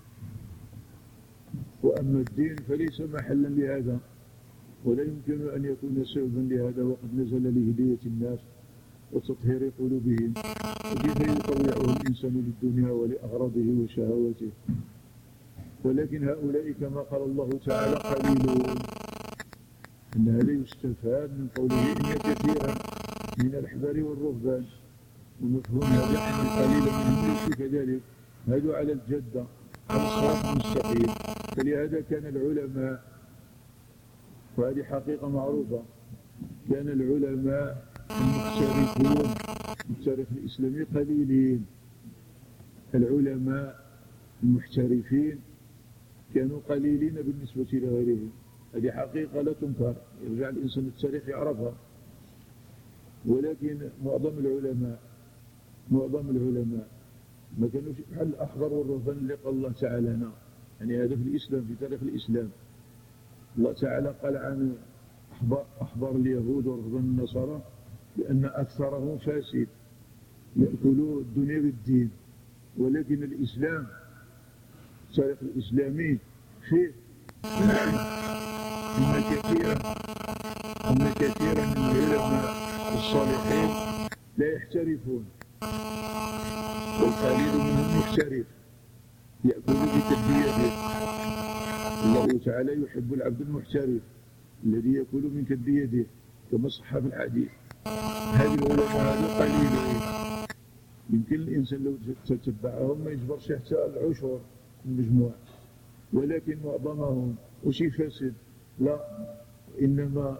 وأما الدين فليس محلا لهذا، ولا يمكن أن يكون سببا لهذا، وقد نزل لهداية الناس وتطهير قلوبهم، وكيف يطوعه الإنسان للدنيا ولأغراضه وشهواته. ولكن هؤلاء كما قال الله تعالى قليلون. أن هذا يستفاد من قوله إن كثيرا من الأحبار والرهبان، ومفهوم هذا أن القليل منهم ليس كذلك، هذا على الجدة على الصراط المستقيم. فلهذا كان العلماء، وهذه حقيقة معروفة، كان العلماء المحترفون في التاريخ الإسلامي قليلين. العلماء المحترفين كانوا قليلين بالنسبة لغيرهم، هذه حقيقة لا تنكر، يرجع الإنسان للتاريخ يعرفها. ولكن معظم العلماء معظم العلماء ما كانوش بحال الأحبار والرهبان اللي قال الله تعالى هنا، يعني هذا في الإسلام، في تاريخ الإسلام. الله تعالى قال عن أحبار, أحبار اليهود ورهبان النصارى بأن أكثرهم فاسد يأكلوا الدنيا بالدين. ولكن الإسلام، التاريخ الإسلامي فيه أن كثيرا أن كثيرا من العلماء الصالحين لا يحترفون، والقليل منهم محترف يأكل بكبيته. الله تعالى يحب العبد المحترف الذي يأكل من كد يده، كما صح في الحديث. هذه العلماء هذا قليل، يمكن الإنسان لو تتبعهم ما يجبرش حتى العشر المجموع، ولكن معظمهم وشي فاسد لا، إنما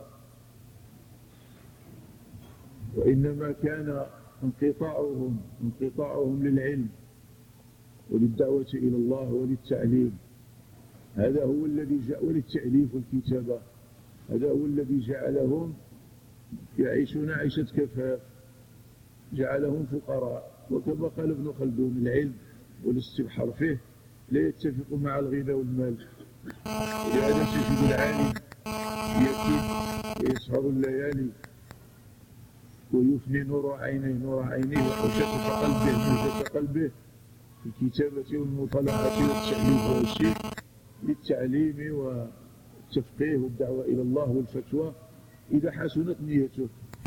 وإنما كان انقطاعهم انقطاعهم للعلم وللدعوة إلى الله وللتعليم، هذا هو الذي جاء، وللتأليف والكتابة، هذا هو الذي جعلهم يعيشون عيشة كفاف، جعلهم فقراء. وكما قال ابن خلدون: العلم والاستبحار فيه لا يتفق مع الغنى والمال. ولهذا تجد العالم يكيد ويسهر الليالي ويفني نور عينيه نور عينيه وحجة قلبه حجة قلبه في الكتابة والمطالعة والتأليف والشيء للتعليم والتفقيه والدعوة إلى الله والفتوى إذا حسنت نيته.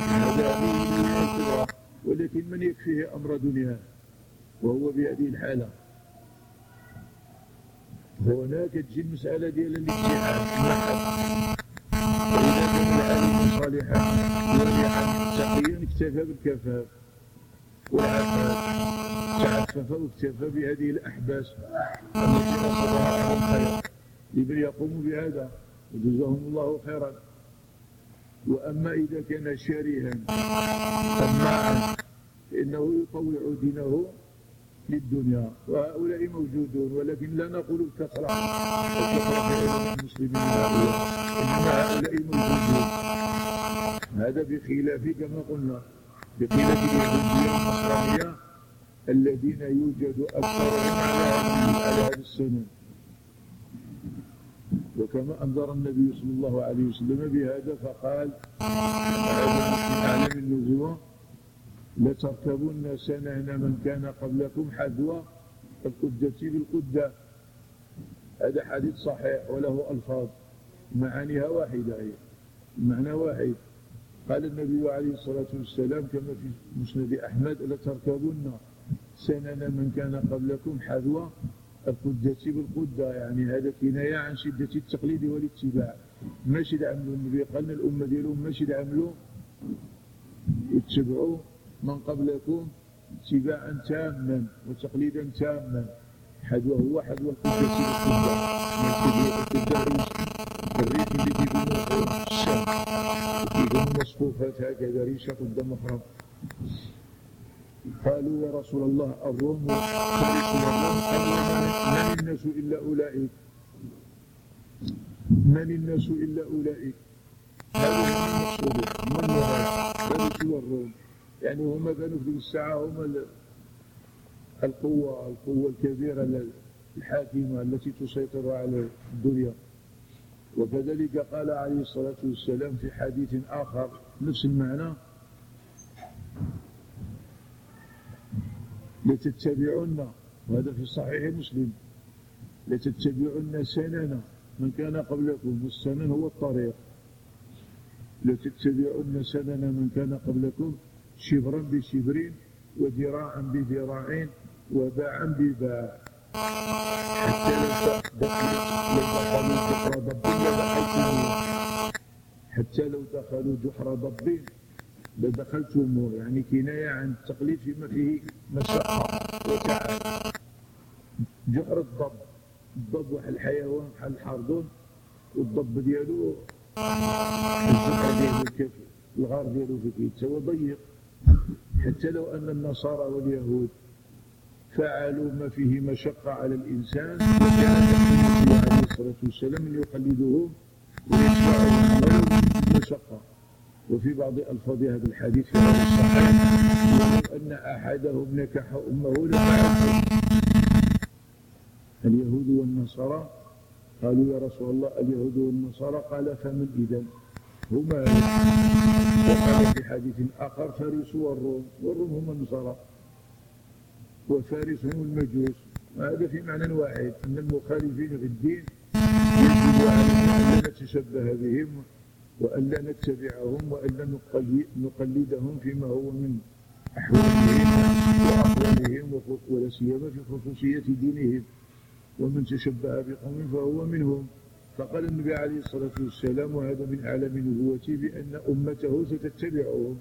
هذا ولكن من يكفيه أمر دنياه وهو بهذه الحالة، هناك تجي المسألة ديال الاجتهاد. وإذا كان حالهم صالحا وليعمل تقيا اكتفى بالكفاف والعفاف، تعفف واكتفى بهذه الأحباس التي نصبها على الخير لمن يقوم بهذا وجزاهم الله خيرا. وأما إذا كان شريها طماعا فإنه يطوع دينه للدنيا، وهؤلاء موجودون ولكن لا نقول الكثرة الكثرة في المسلمين هؤلاء، إنما هؤلاء موجودون. هذا بخلاف كما قلنا بخلاف اليهودية والنصرانية الذين يوجد أكثرهم على هذا السنن. وكما أنذر النبي صلى الله عليه وسلم بهذا فقال هذا من أعلام النبوة لتركبن سنن من كان قبلكم حذو القدة بالقدة. هذا حديث صحيح وله ألفاظ معانيها واحدة، هي المعنى واحد. قال النبي عليه الصلاة والسلام كما في مسند أحمد لتركبن سنن من كان قبلكم حذو القدة بالقدة، يعني هذا كناية عن شدة التقليد والاتباع. ماشي يعملوا النبي قالنا الأمة ديالهم ماشي يعملوا يتبعوا من قبلكم اتباعا تاما وتقليدا تاما. حذوه هو حذو القدة بالقدة، الريح اللي كيكونوا الشام وكيكونوا مصفوفات هكذا ريشة قدام أخرى. قالوا يا رسول الله الروم فارس والروم، قالوا من الناس إلا أولئك، من الناس إلا أولئك. هذا هو المقصود من المراد فارس والروم، يعني هما كانوا في الساعة هما القوة القوة الكبيرة الحاكمة التي تسيطر على الدنيا. وكذلك قال عليه الصلاة والسلام في حديث آخر نفس المعنى لتتبعن، وهذا في صحيح مسلم، لتتبعن سنن من كان قبلكم، والسنن هو الطريق. لتتبعن سنن من كان قبلكم شبرا بشبر وذراعا بذراع وباعا بباع، حتى لو دخلوا جحر ضب لدخلتموه، حتى لو دخلوا جحر ضب لدخلتموه، يعني كناية عن التقليد فيما فيه مشقة وتعب. جحر الضب، الضب واحد الحيوان بحال الحردون، والضب ديالو الجحر ديالو كيف الغار ديالو كيف هو ضيق، حتى لو أن النصارى واليهود فعلوا ما فيه مشقة على الإنسان وكان النبي عليه الصلاة والسلام من يقلدهم ويتبعهم ولو مشقة. وفي بعض ألفاظ هذا الحديث في هذا الصحيح ولو أن أحدهم نكح أمه لفعلته. اليهود والنصارى قالوا يا رسول الله اليهود والنصارى، قال فمن إذن؟ هما. وقال في حديث آخر فارس والروم، والروم هم النصارى وفارس هم المجوس. وهذا في معنى واحد أن المخالفين في الدين يجب علينا أن نتشبه بهم وأن لا نتبعهم وأن لا نقلدهم فيما هو من أحوالهم وأقوالهم ولا سيما في خصوصية دينهم. ومن تشبه بقوم فهو منهم. فقال النبي عليه الصلاة والسلام وهذا من أعلام نبوته بأن أمته ستتبعهم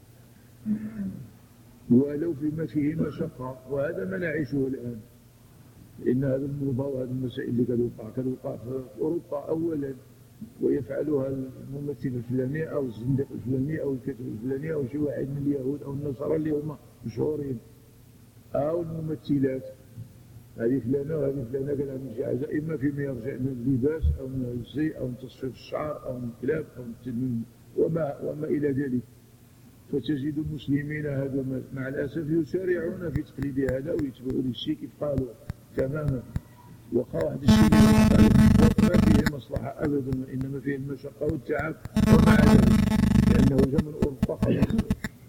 ولو فيما فيه مشقة، وهذا ما نعيشه الآن. لأن هذا الموضوع وهذه المسائل اللي قد وقع قد وقع في أوروبا أولا، ويفعلها الممثل الفلاني أو الزندق الفلاني أو الكاتب الفلاني أو شي واحد من اليهود أو النصارى اللي هم مشهورين، أو الممثلات هذه فلانة وهذه فلانة قال لها شي حاجة، إما فيما يرجع من اللباس أو من الزي أو من تصفيف الشعر أو من الكلاب أو من التدميم وما, وما إلى ذلك. فتجد المسلمين هذا مع الأسف يسارعون في تقليد هذا ويتبعوا للشيء كيف قالوا تماما. وقع واحد الشيء ما فيه مصلحة أبدا، إنما فيه المشقة والتعب ومع ذلك لأنه جاء من أوروبا خلاص.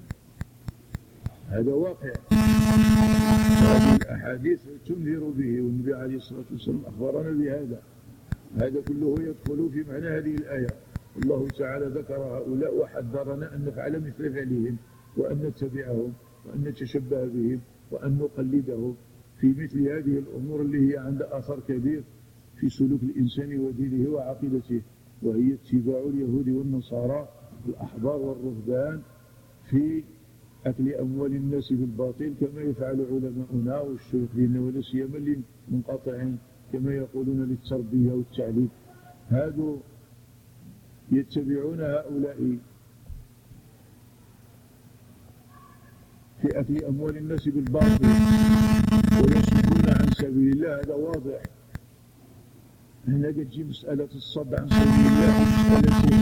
هذا واقع. هذه الأحاديث تنذر به، والنبي عليه الصلاة والسلام أخبرنا بهذا. هذا كله يدخل في معنى هذه الآية. الله تعالى ذكر هؤلاء وحذرنا أن نفعل مثل فعلهم وأن نتبعهم وأن نتشبه بهم وأن نقلدهم في مثل هذه الأمور اللي هي عندها أثر كبير في سلوك الإنسان ودينه وعقيدته. وهي اتباع اليهود والنصارى الأحبار والرهبان في أكل أموال الناس بالباطل كما يفعل علماؤنا والشيوخ ديالنا ولا سيما اللي منقطعين كما يقولون للتربية والتعليم. هادو يتبعون هؤلاء في أكل أموال الناس بالباطل ويصدون عن سبيل الله. هذا واضح. هنا تجي مسألة الصد عن سبيل الله مسألة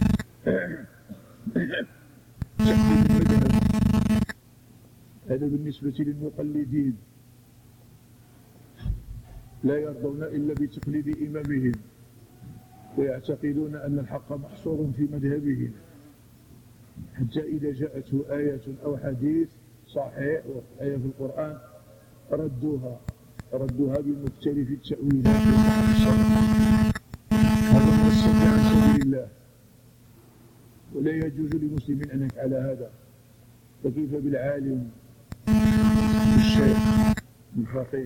تحديد المذهب. هذا بالنسبة للمقلدين لا يرضون إلا بتقليد إمامهم ويعتقدون أن الحق محصور في مذهبهم، حتى إذا جاءته آية أو حديث صحيح آية في القرآن ردوها ردوها بمختلف التأويلات. هذا من الصد عن سبيل الله، ولا يجوز لمسلم أن يفعل هذا. فكيف بالعالم بالشيخ بالفقيه؟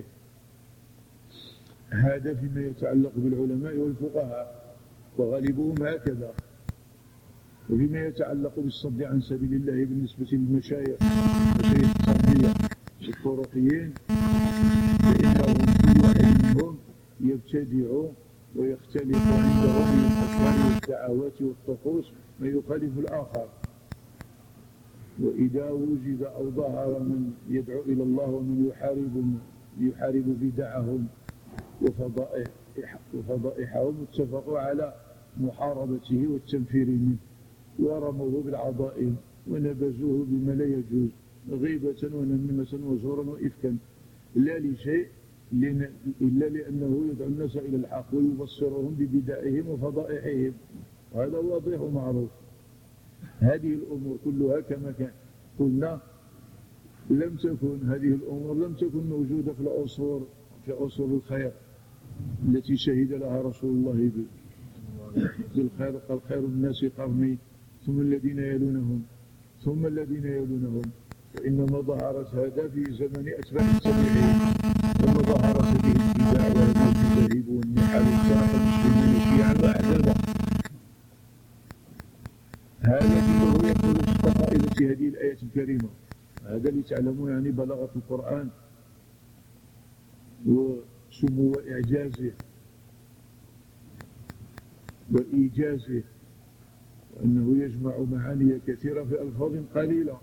هذا فيما يتعلق بالعلماء والفقهاء وغالبهم هكذا. وفيما يتعلق بالصد عن سبيل الله بالنسبة للمشايخ مشايخ التربية الطرقيين فإنهم كل واحد منهم يبتدع ويختلف عندهم من الأفكار والدعوات والطقوس ما يخالف الآخر. وإذا وجد أو ظهر من يدعو إلى الله ومن يحارب يحارب بدعهم وفضائح وفضائحهم اتفقوا على محاربته والتنفير منه ورموه بالعضائم ونبذوه بما لا يجوز غيبة ونميمة وزورا وإفكا، لا لشيء إلا لأنه يدعو الناس إلى الحق ويبصرهم ببدعهم وفضائحهم، وهذا واضح ومعروف. هذه الأمور كلها كما قلنا لم تكن هذه الأمور لم تكن موجودة في العصور في عصور الخير التي شهد لها رسول الله بالخير. قال خير الناس قرني ثم الذين يلونهم ثم الذين يلونهم. وإنما ظهرت هذا في زمن أتباع التابعين، ثم ظهرت به الابتداع والمذاهب والنحل وسرق المسلمين شيعا وأحزابا. هذا كله يقول في قائلة هذه الآية الكريمة. هذا لتعلموا يعني بلاغة القرآن وسمو إعجازه وإيجازه، وأنه يجمع معاني كثيرة في ألفاظ قليلة.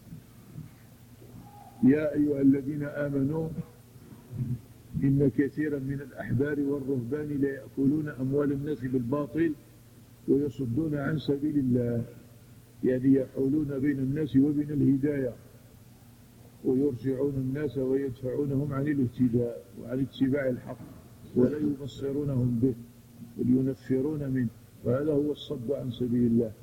يا أيها الذين آمنوا إن كثيرا من الأحبار والرهبان لا يأكلون أموال الناس بالباطل ويصدون عن سبيل الله، يعني يحولون بين الناس وبين الهداية ويرجعون الناس ويدفعونهم عن الاهتداء وعن اتباع الحق ولا يبصرونهم به ولينفرون منه، وهذا هو الصد عن سبيل الله.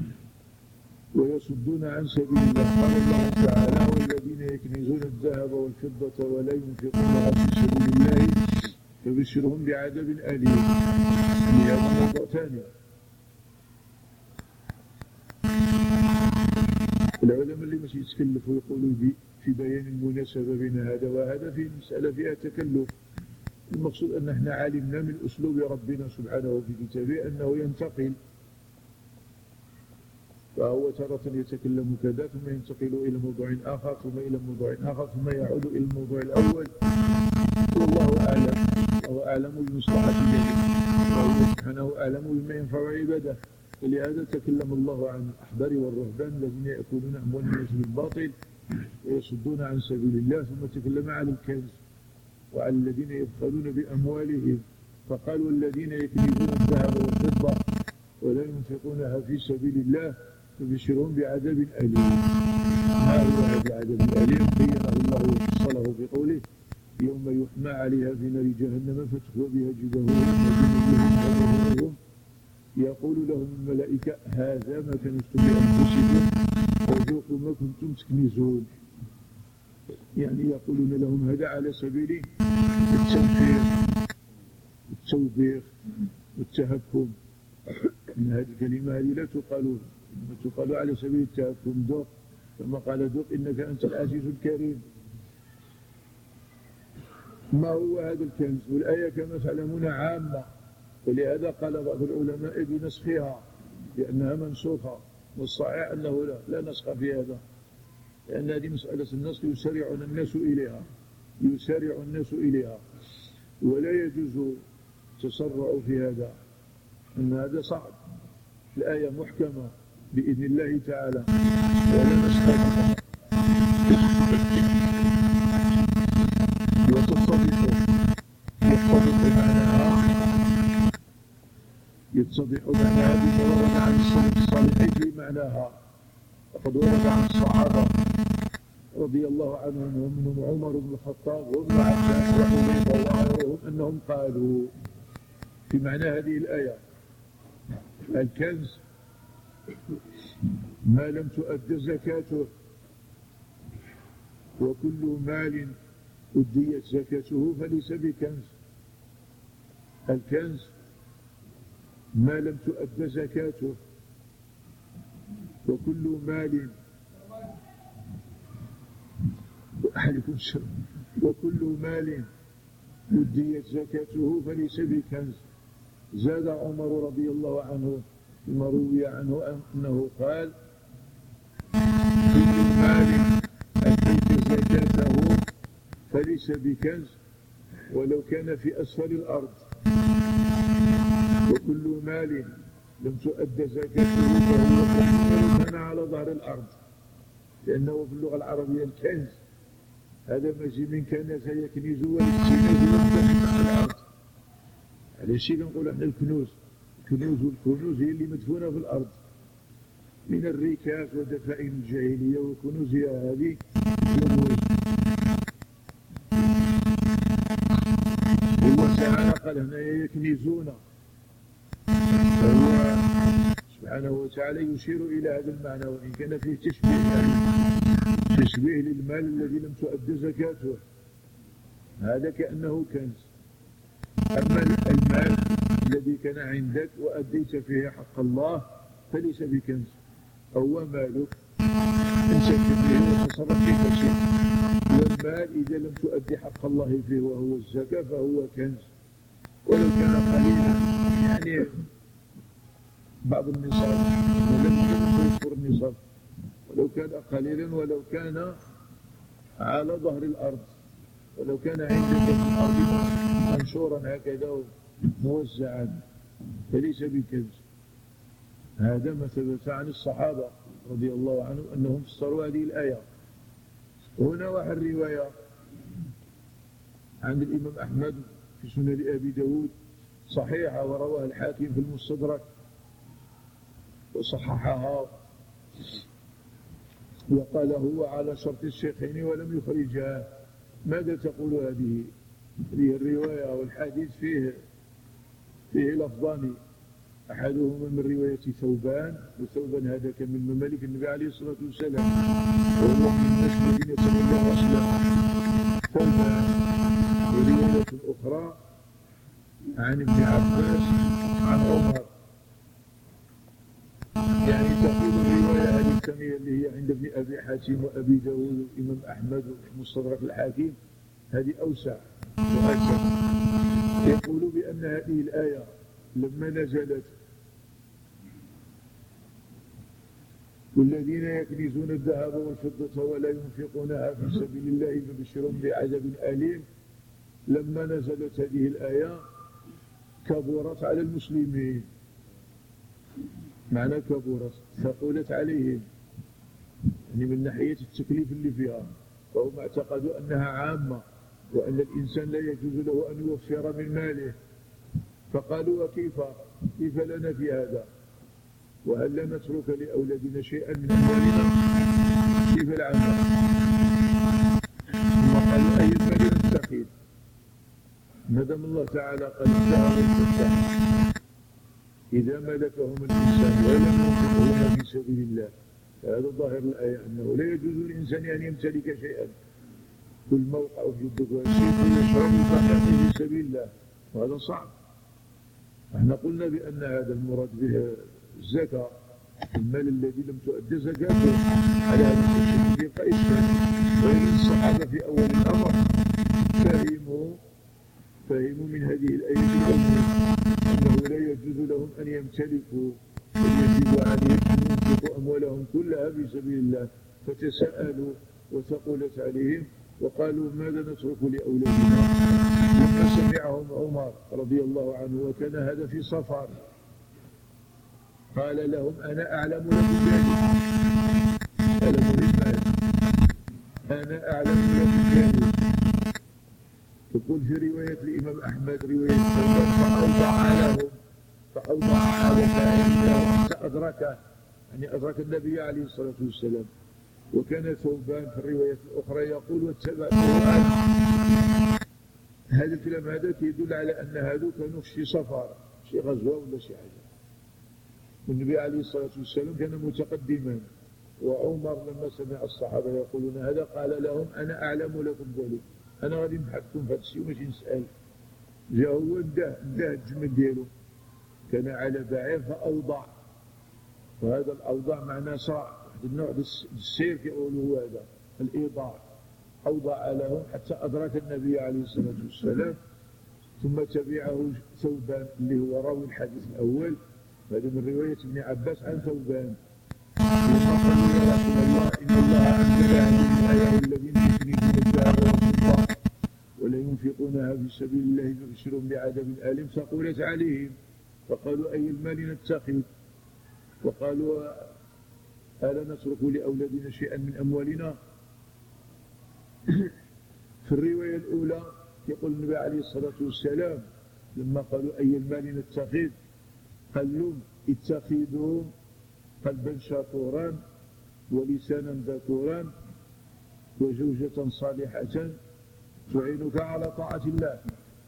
ويصدون عن سبيل الله. قال الله تعالى والذين يكنزون الذهب والفضة ولا ينفقونها في سبيل الله فبشرهم بعذاب أليم. يعني هذا موضوع ثاني. العلماء اللي مش يتكلفوا يقولوا في بيان المناسبة بين هذا وهذا في مسألة فيها تكلف. المقصود أن احنا علمنا من أسلوب ربنا سبحانه وفي كتابه أنه ينتقل، فهو تارة يتكلم كذا ثم ينتقل إلى موضوع آخر ثم إلى موضوع آخر ثم يعود إلى الموضوع الأول. والله أعلم، وهو أعلم بمصلحة ذلك، وهو سبحانه أعلم بما ينفع عباده. ولهذا تكلم الله عن الأحبار والرهبان الذين يأكلون أموال الناس بالباطل ويصدون عن سبيل الله، ثم تكلم عن الكنز وعن الذين يبخلون بأموالهم، فقال والذين يكنزون الذهب والفضة ولا ينفقونها في سبيل الله فبشرهم بعذاب أليم. ما هو هذا العذاب الأليم؟ بينه الله وفصله بقوله يوم يحمى عليها في نار جهنم فتكوى بها جباههم يقول لهم الملائكة هذا ما كنتم لأنفسكم وذوقوا ما كنتم تكنزون. يعني يقولون لهم هذا على سبيل التنفير والتوبيخ والتهكم. إن هذه الكلمة هذه لا تقال تقال على سبيل التهكم. ذوق كما قال ذوق إنك أنت العزيز الكريم. ما هو هذا الكنز؟ والآية كما تعلمون عامة ولهذا قال بعض العلماء بنسخها لأنها منسوخة، والصحيح أنه لا, لا نسخ في هذا، لأن هذه مسألة النسخ يسارع الناس إليها يسارع الناس إليها ولا يجوز تسرع في هذا، أن هذا صعب. الآية محكمة بإذن الله تعالى ولا نسخ وتتضح يتضح معناها يتضح معناها بما ورد عن السلف الصالحين في معناها. وقد ورد عن الصحابة رضي الله عنهم ومنهم عمر بن الخطاب وابن عباس وحذيفة وغيرهم أنهم قالوا في معنى هذه الآية: الكنز ما لم تؤد زكاته، وكل مال أديت زكاته فليس بكنز. الكنز ما لم تؤد زكاته، وكل مال وكل مال أديت زكاته فليس بكنز. زاد عمر رضي الله عنه فيما روي عنه أنه قال: كل مال أديت زكاته فليس بكنز ولو كان في أسفل الأرض، وكل مال لم تؤد زكاته فهو كنز كان على ظهر الأرض، لأنه في اللغة العربية الكنز هذا ماشي من كنز يكنز والاكتناز والكنز على الأرض. على شيء نقول احنا الكنوز الكنوز والكنوز هي اللي مدفونة في الأرض من الركاز ودفائن الجاهلية، والكنوز هي هذه كنوز. هو تعالى قال هنا يكنزون، فهو سبحانه وتعالى يشير إلى هذا المعنى، وإن كان فيه تشبيه يعني تشبيه للمال الذي لم تؤد زكاته، هذا كأنه كنز. أما المال الذي كان عندك وأديت فيه حق الله فليس بكنز، هو مالك انسك فيه وتصرف فيه شيء. والمال إذا لم تؤدي حق الله فيه وهو الزكاة فهو كنز، ولو كان قليلا، يعني بعض النصاب ولم يذكر النصاب، ولو كان قليلا، ولو كان على ظهر الأرض، ولو كان عندك في الأرض منشورا هكذا موزعا فليس بكنز. هذا ما ثبت عن الصحابة رضي الله عنهم أنهم فسروا هذه الآية. هنا واحد رواية عند الإمام أحمد في سنن أبي داود صحيحة، ورواه الحاكم في المستدرك وصححها، وقال هو على شرط الشيخين ولم يخرجها. ماذا تقول هذه هذه الرواية والحديث؟ فيه فيه لفظان، أحدهما من رواية ثوبان، وثوبان هذا كان من ممالك النبي عليه الصلاة والسلام، وهو من الناس الذين تولوا رسله ثوبان. ورواية أخرى عن ابن عباس عن عمر، يعني تقول الرواية هذه الثانية اللي هي عند ابن أبي حاتم وأبي داود والإمام أحمد ومستدرك الحاكم هذه أوسع وأكثر. يقول بأن هذه الآية لما نزلت: والذين يكنزون الذهب والفضة ولا ينفقونها في سبيل الله فبشرهم بعذاب أليم، لما نزلت هذه الآية كبرت على المسلمين، معنى كبرت ثقلت عليهم، يعني من ناحية التكليف اللي فيها، فهم اعتقدوا أنها عامة وأن الإنسان لا يجوز له أن يوفر من ماله، فقالوا: وكيف كيف لنا في هذا؟ وهل لا نترك لأولادنا شيئا من أموالنا؟ كيف العمل؟ ثم قالوا: أي المال نتخذ؟ ما دام الله تعالى قد اتهم الكفار إذا ملكهم الإنسان ولم ينفقهما في سبيل الله، فهذا ظاهر الآية أنه لا يجوز للإنسان أن يمتلك شيئا، كل موقع في يدك ويشرب الزكاة في سبيل الله، وهذا صعب. احنا قلنا بأن هذا المراد به الزكاة، المال الذي لم تؤد زكاته على هذا الشيء يبقى إشكال. وإن الصحابة في أول الأمر فهموا أن هذا المراد به الزكاة، وأن الإنسان لا يجوز له أن يوفر من ماله، فقالوا: وكيف كيف لا نفي هذا؟ وهل لا نترك لأولادنا شيئا من أموالنا؟ كيف العمل؟ فهموا من هذه الآية الأولى أنه لا يجوز لهم أن يمتلكوا، بل يجب عليهم أن ينفقوا أموالهم كلها في سبيل الله. فتساءلوا وثقلت عليهم وقالوا ماذا نترك لأولادنا؟ لما سمعهم عمر رضي الله عنه وكان هذا في سفر قال لهم أنا أعلم لكم ذلك. قال مهم أنا أعلم لكم ذلك. تقول في رواية الإمام أحمد رواية فأوضع لهم فأوضع على فاعله حتى أدركه، يعني أدرك النبي عليه الصلاة والسلام. وكان ثوبان في الرواية الأخرى يقول واتبعته. هذا الكلام هذا يدل على أن هذو كانوا في سفر، شي غزوة ولا شي حاجة. والنبي عليه الصلاة والسلام كان متقدما، وعمر لما سمع الصحابة يقولون هذا قال لهم أنا أعلم لكم ذلك، أنا غادي نبحثكم في هذا الشيء وماشي نسأل. جا هو نداه نداه الجمل ديالو، كان على بعير فأوضع، وهذا الأوضاع معناه صاع، واحد النوع السير كيقولوا هذا الإيضاع. أوضع لهم حتى أدرك النبي عليه الصلاة والسلام، ثم تبعه ثوبان اللي هو راوي الحديث الأول، هذا من رواية ابن عباس عن ثوبان. قالوا يا رسول الله إن الله أنزل هذه الآية الذين يكنزون الذهب والفضة ولا ينفقونها في سبيل الله فبشرهم بعذاب أليم. فقلت عليهم فقالوا أي المال نتخذ؟ وقالوا ألا نترك لأولادنا شيئا من أموالنا؟ في الرواية الأولى يقول النبي عليه الصلاة والسلام لما قالوا أي المال نتخذ قال لهم اتخذوا قلبا شكورا ولسانا ذكورا وزوجة صالحة تعينك على طاعة الله.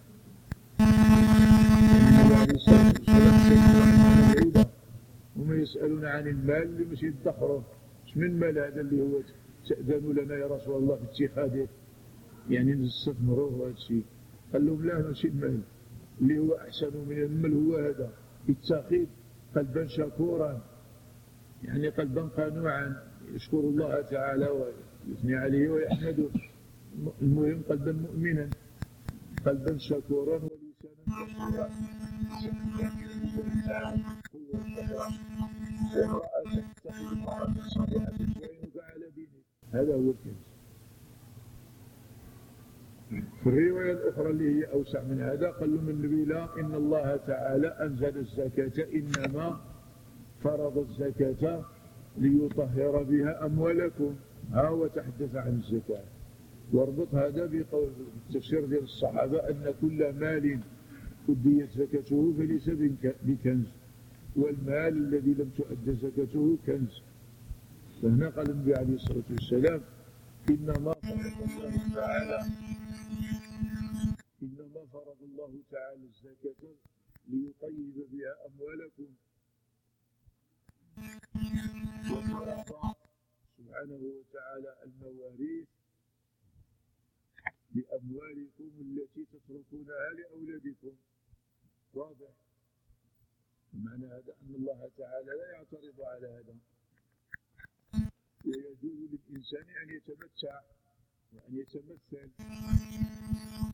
النبي عليه الصلاة والسلام سيدنا عن بعيدة وما يسألون عن المال اللي مش يدخره. اش من مال هذا اللي هو تأذن لنا يا رسول الله في اتخاذه، يعني نستثمروه وهذا الشيء؟ قال لهم لا ماشي المال، اللي هو أحسن من المال هو هذا، اتخذ قلبا شكورا، يعني قلبا قانوعا يشكر الله تعالى ويثني عليه ويحمده. المهم قلبا مؤمنا، قلبا شكورا ولسانا هذا هو الكنز. في الرواية الأخرى اللي هي أوسع من هذا قال لهم النبي لا إن الله تعالى أنزل الزكاة إنما فرض الزكاة ليطهر بها أموالكم. ها هو تحدث عن الزكاة، واربط هذا بقول التفسير ديال الصحابة أن كل مال أديت زكاته فليس بكنز، والمال الذي لم تؤد زكاته كنز. فهنا قال النبي عليه الصلاة والسلام إنما فرض الله تعالى إنما فرض الله تعالى الزكاة ليطيب بها أموالكم، وفرض سبحانه وتعالى المواريث لأموالكم التي تتركونها لأولادكم. واضح؟ معنى هذا أن الله تعالى لا يعترض على هذا، ويجوز للإنسان أن يتمتع وأن يتمثل